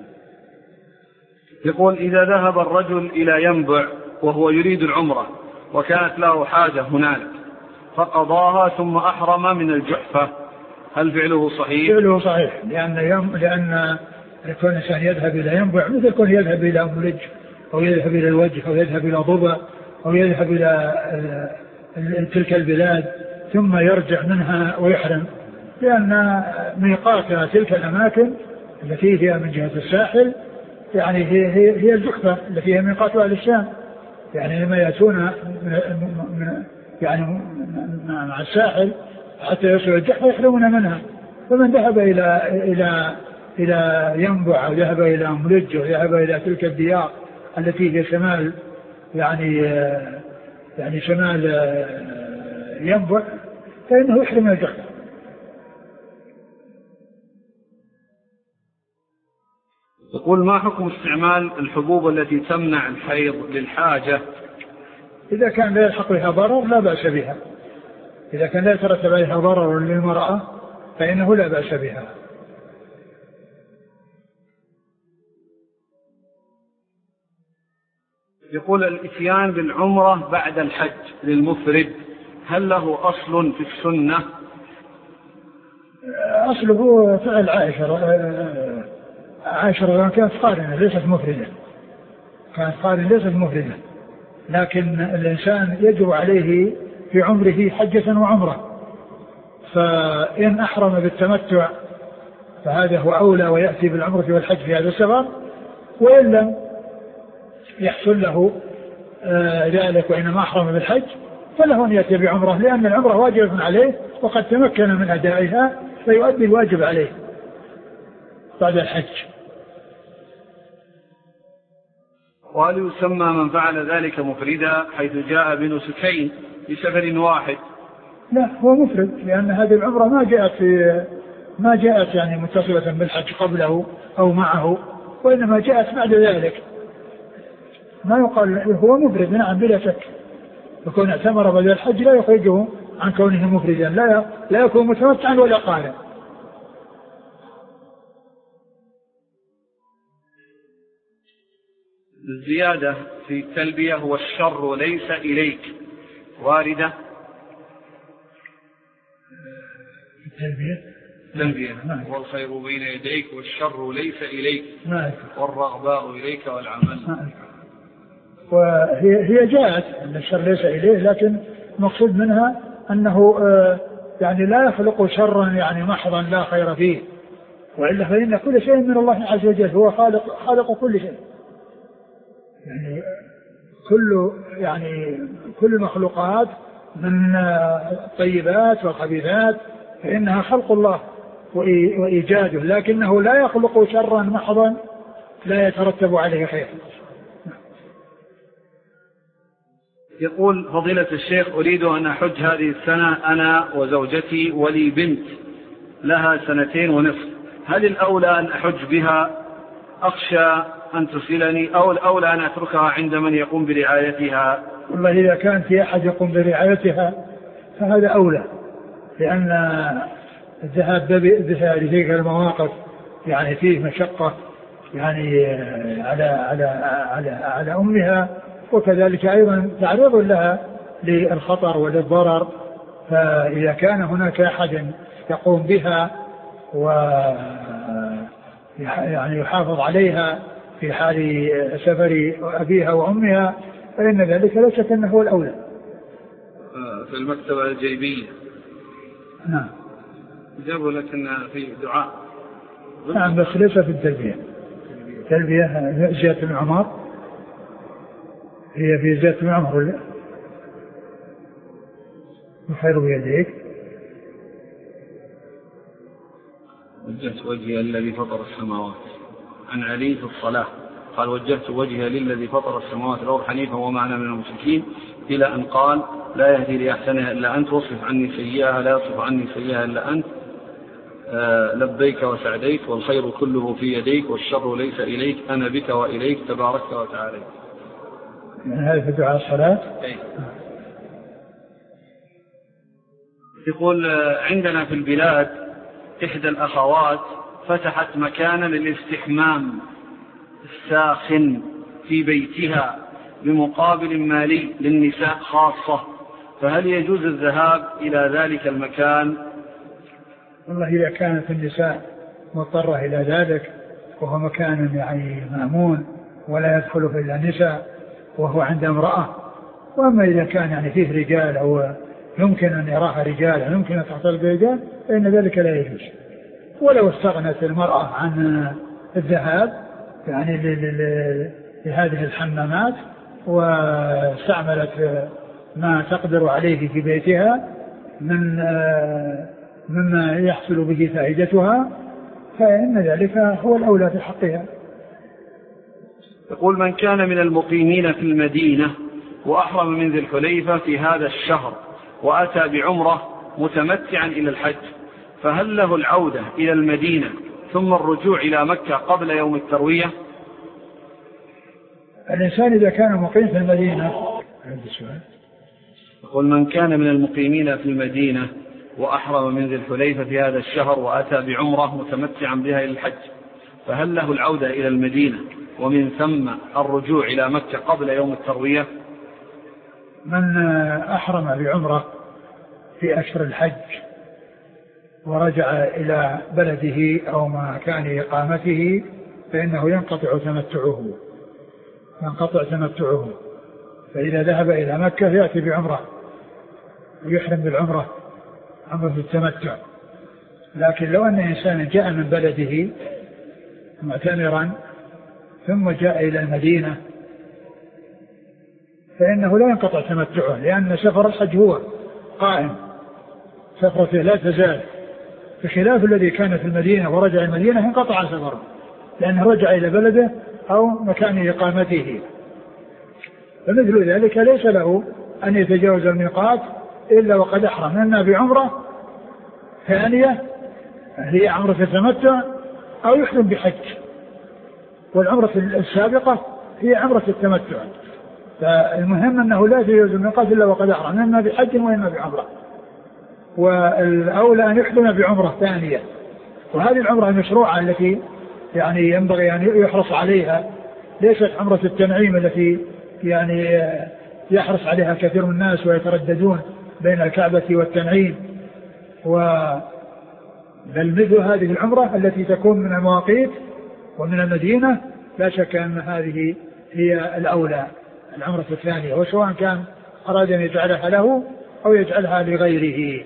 يقول: إذا ذهب الرجل إلى ينبع وهو يريد العمرة وكانت له حاجة هناك فقضاها ثم أحرم من الجحفة، هل فعله صحيح؟ فعله صحيح، لأن كل إنسان يذهب إلى ينبع مثل كل يذهب إلى ملج أو يذهب إلى الوجه أو يذهب إلى ضبع أو يذهب إلى تلك البلاد ثم يرجع منها ويحرم، لأن ميقات تلك الأماكن التي هي من جهة الساحل يعني هي الجحفة التي هي ميقات أهل الشام، يعني لما يأتون يعني مع الساحل حتى يصل الجحفة يحرمون منها. فمن ذهب إلى ينبع أو ذهب إلى ملج أو ذهب إلى تلك الديار التي هي شمال يعني شمال ينبع فإنه يحرم من الجحفة. يقول: ما حكم استعمال الحبوب التي تمنع الحيض للحاجة؟ إذا كان لا يلحق بها ضرر لا بأس بها، إذا كان لا يترتب عليها ضرر للمرأة فإنه لا بأس بها. يقول: الإتيان بالعمرة بعد الحج للمفرد هل له أصل في السنة؟ أصله فعل عائشة كانت قارنة ليست مفردة، كانت قارنة ليست مفردة، لكن الإنسان يجب عليه في عمره حجة وعمرة، فإن أحرم بالتمتع فهذا هو أولى ويأتي بالعمرة والحج في هذا السفر، وإن لم يحصل له ذلك وإنما أحرم بالحج فله أن يأتي بعمرة، لأن العمرة واجب عليه وقد تمكن من أدائها فيؤدي الواجب عليه بعد الحج. وهل يسمى من فعل ذلك مفردا حيث جاء بنسكين بسفر واحد؟ لا، هو مفرد، لأن هذه العمرة ما جاءت يعني متصلة بالحج قبله أو معه، وإنما جاءت بعد ذلك، ما يقال هو مفرد. نعم بلا شك، يكون اعتمر بدل الحج لا يخرجه عن كونه مفردا، لا يكون متمتعا ولا قارئ. الزيادة في التلبية والشر ليس إليك واردة؟ التلبية والخير بين يديك والشر ليس إليك والرغباء إليك والعمل. وهي جاءت أن الشر ليس إليه، لكن مقصود منها أنه يعني لا يخلق شرا يعني محضا لا خير فيه، وإلا فإن كل شيء من الله عز وجل، هو خالق كل شيء، يعني كل المخلوقات من الطيبات والخبيثات فإنها خلق الله وإيجاده، لكنه لا يخلق شرا محضا لا يترتب عليه خير. يقول فضيلة الشيخ أريد أن أحج هذه السنة أنا وزوجتي ولي بنت لها 2.5 سنين، هل الأولى أن أحج بها أخشى أن تصلني أو الأولى أن أتركها عند من يقوم برعايتها؟ والله إذا كان في أحد يقوم برعايتها فهذا أولى، لأن الذهاب بها لتلك المواقف يعني فيه مشقة يعني على أمها، وكذلك أيضا تعرض لها للخطر وللضرر، فإذا كان هناك أحد يقوم بها يعني يحافظ عليها في حال سفر أبيها وأمها فإن ذلك لا شك أنه هو الأولى. في المكتبة الجيبية نعم جابوا لكن في دعاء. نعم بس ليس في التلبية. التلبية زيادة العمر، هي في زيادة العمر ولا الخير بيديك. وجهت وجهي الذي فطر السماوات، عن علي في الصلاة قال وجهت وجهي للذي فطر السماوات الأرض حنيفا وما أنا من المشركين، إلى أن قال لا يهدي لأحسنها إلا أنت واصرف عني سيئها لا يصرف عني سيئها إلا أنت، لبيك وسعديك والخير كله في يديك والشر ليس إليك أنا بك وإليك تبارك وتعالى. هذا في دعاء الصلاة. يقول عندنا في البلاد إحدى الأخوات فتحت مكانا للاستحمام الساخن في بيتها بمقابل مالي للنساء خاصة، فهل يجوز الذهاب إلى ذلك المكان؟ والله إذا كانت النساء مضطرة إلى ذلك وهو مكان يعني مأمون ولا يدخل في إلا النساء وهو عند امرأة، وأما إذا كان يعني فيه رجال أو يمكن أن يراها رجال أو يمكن أن تختلط برجال فإن ذلك لا يجوز. ولو استغنت المرأة عن الذهاب يعني لهذه الحمامات واستعملت ما تقدر عليه في بيتها مما يحصل به فائدتها فإن ذلك هو الأولى في حقها. يقول من كان من المقيمين في المدينة وأحرم من ذي الحليفة في هذا الشهر وأتى بعمرة متمتعا إلى الحج، فهل له العودة إلى المدينة ثم الرجوع إلى مكة قبل يوم التروية؟ الإنسان إذا كان مقيم في المدينة، يقول من كان من المقيمين في المدينة وأحرم من ذي الحليفة في هذا الشهر وأتى بعمرة متمتعا بها إلى الحج، فهل له العودة إلى المدينة ومن ثم الرجوع إلى مكة قبل يوم التروية؟ من أحرم بعمرة في أشهر الحج ورجع إلى بلده أو مكان إقامته فإنه ينقطع تمتعه. فإذا ذهب إلى مكة يأتي بعمرة ويحرم بالعمرة، عمرة التمتع. لكن لو أن إنسان جاء من بلده معتمرا ثم جاء إلى المدينة فإنه لا ينقطع تمتعه، لأن سفر الحج هو قائم، سفرته لا تزال، بخلاف الذي كان في المدينة ورجع المدينة انقطع سفره لأنه رجع إلى بلده أو مكان إقامته. فمثل ذلك ليس له أن يتجاوز الميقات إلا وقد أحرم، إما بعمرة ثانية هي عمرة التمتع أو يحرم بحج، والعمرة السابقة هي عمرة التمتع. فالمهم أنه لا يتجاوز الميقات إلا وقد أحرم، إما بحج وإما بعمرة، والأولى أن يحرم بعمرة ثانية. وهذه العمرة المشروعة التي يعني ينبغي أن يحرص عليها ليست عمرة التنعيم التي يعني يحرص عليها كثير من الناس ويترددون بين الكعبة والتنعيم، بل مثل هذه العمرة التي تكون من المواقيت ومن المدينة لا شك أن هذه هي الأولى، العمرة الثانية، وسواء كان أراد أن يجعلها له أو يجعلها لغيره.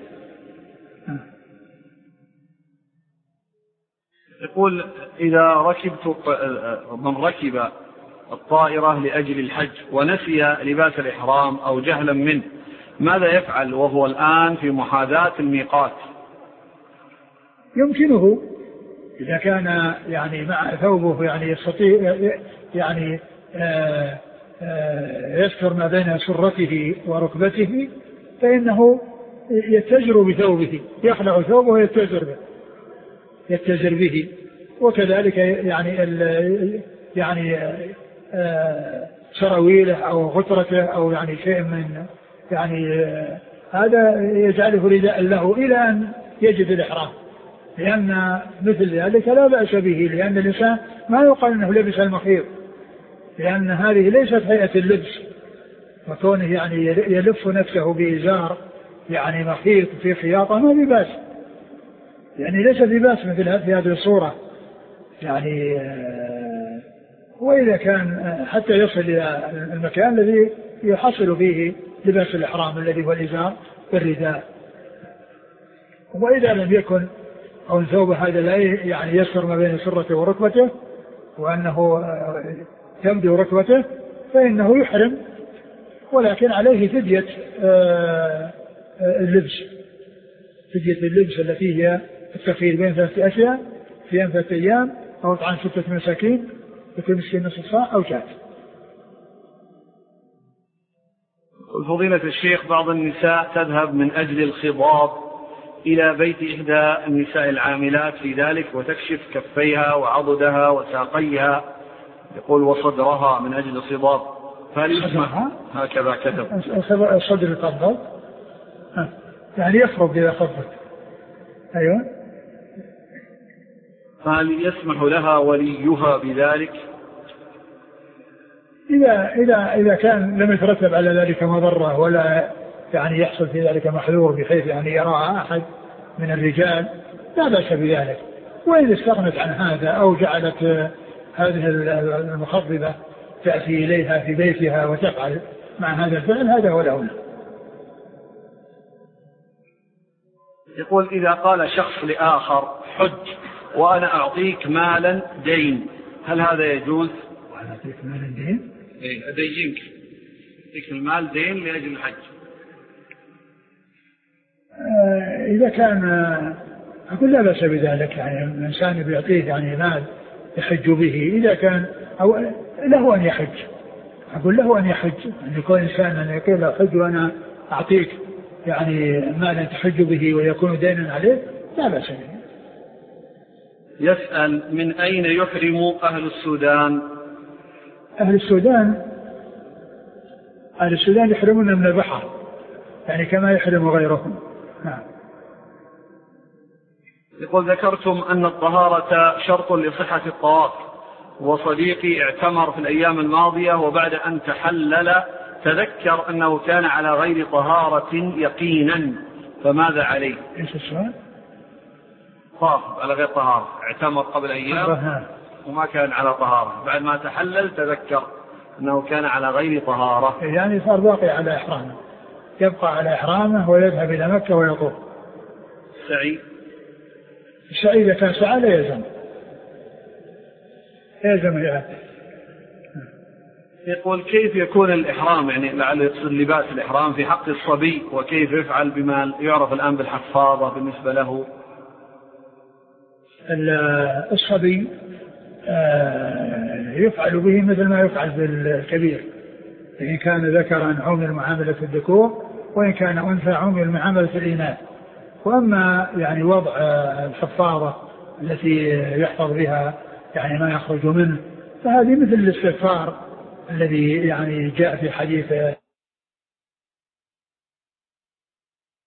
يقول إذا من ركب الطائرة لأجل الحج ونسي لباس الإحرام أو جهلا منه ماذا يفعل وهو الآن في محاذاة الميقات؟ يمكنه إذا كان يعني مع ثوبه يعني يستطيع يعني يستر ما بين سرته وركبته فإنه يتجر بثوبه، يخلع ثوبه ويتجر به، وكذلك يعني سراويله أو غترته أو يعني شيء من يعني هذا يجعله رداء له إلى أن يجد الإحرام، لأن مثل ذلك لا بأس به، لأن الإنسان ما يقال أنه لبس المخيط، لأن هذه ليست هيئة اللبس، وكونه يعني يلف نفسه بإزار يعني مخيط في خياطة ما بباس، يعني ليس بباس مثل في هذه الصورة يعني. وإذا كان حتى يصل إلى المكان الذي يحصل فيه لباس الإحرام الذي هو الإزار والرداء، وإذا لم يكن أو الثوب هذا لا يعني يسر ما بين سرته وركبته وأنه تبدو ركبته فإنه يحرم، ولكن عليه فدية اللبس التي هي التخيير بين 3 أشياء في 3 أيام أو طعام 6 مساكين، لكل مسكين نصف صاع أو شاة. فضيلة الشيخ بعض النساء تذهب من أجل الخضاب إلى بيت إحدى النساء العاملات في ذلك وتكشف كفيها وعضدها وساقيها، يقول وصدرها من أجل الخضاب، فهل يسمح؟ هكذا كتب الصدر يقبض يعني يخرج إذا خفت. أيوة. فهل يسمح لها وليها بذلك؟ إذا كان لم يترتب على ذلك مضرة ولا يعني يحصل في ذلك محذور بحيث يعني يراها أحد من الرجال لا بأس بذلك. وإذا استغنت عن هذا أو جعلت هذه المخضبة تأتي إليها في بيتها وتفعل مع هذا الفعل هذا هو الأولى. يقول إذا قال شخص لآخر حج وأنا أعطيك مالا دين هل هذا يجوز؟ وأنا أعطيك مالا دين؟ أدينك أعطيك المال دين لأجل الحج. إذا كان أقول لا بأس بذلك، يعني الإنسان بيعطيه يعني مال يحج به إذا كان أو له أن يحج، أقول له أن يحج، أن يكون إنسان أن يقول له حج وأنا أعطيك يعني مالا تحج به ويكون دينا عليه لا بأس به. يسأل من أين يحرم أهل السودان؟ أهل السودان يحرمون من البحر يعني كما يحرم غيرهم. نعم. يقول ذكرتم أن الطهارة شرط لصحة الطواف، وصديقي اعتمر في الأيام الماضية وبعد أن تحلل تذكر أنه كان على غير طهارة يقينا فماذا عليه؟ إيش السؤال؟ طاف على غير طهارة، اعتمر قبل أيام وما كان على طهارة، بعد ما تحلل تذكر أنه كان على غير طهارة، يعني صار باقي على إحرامه، يبقى على إحرامه ويذهب إلى مكة ويطوف. السعي إذا كان سعى لا يلزم الإعادة. يقول كيف يكون الإحرام، يعني لعله يقصد لباس الإحرام في حق الصبي، وكيف يفعل بما يعرف الآن بالحفاظة بالنسبة له؟ الصبي يفعل به مثل ما يفعل بالكبير، إن كان ذكرا عمل معاملة الذكور، وإن كان أنثى عمل معاملة الإناث. وأما يعني وضع الحفاظة التي يحفظ بها يعني ما يخرج منه، فهذه مثل الاستغفار الذي يعني جاء في حديث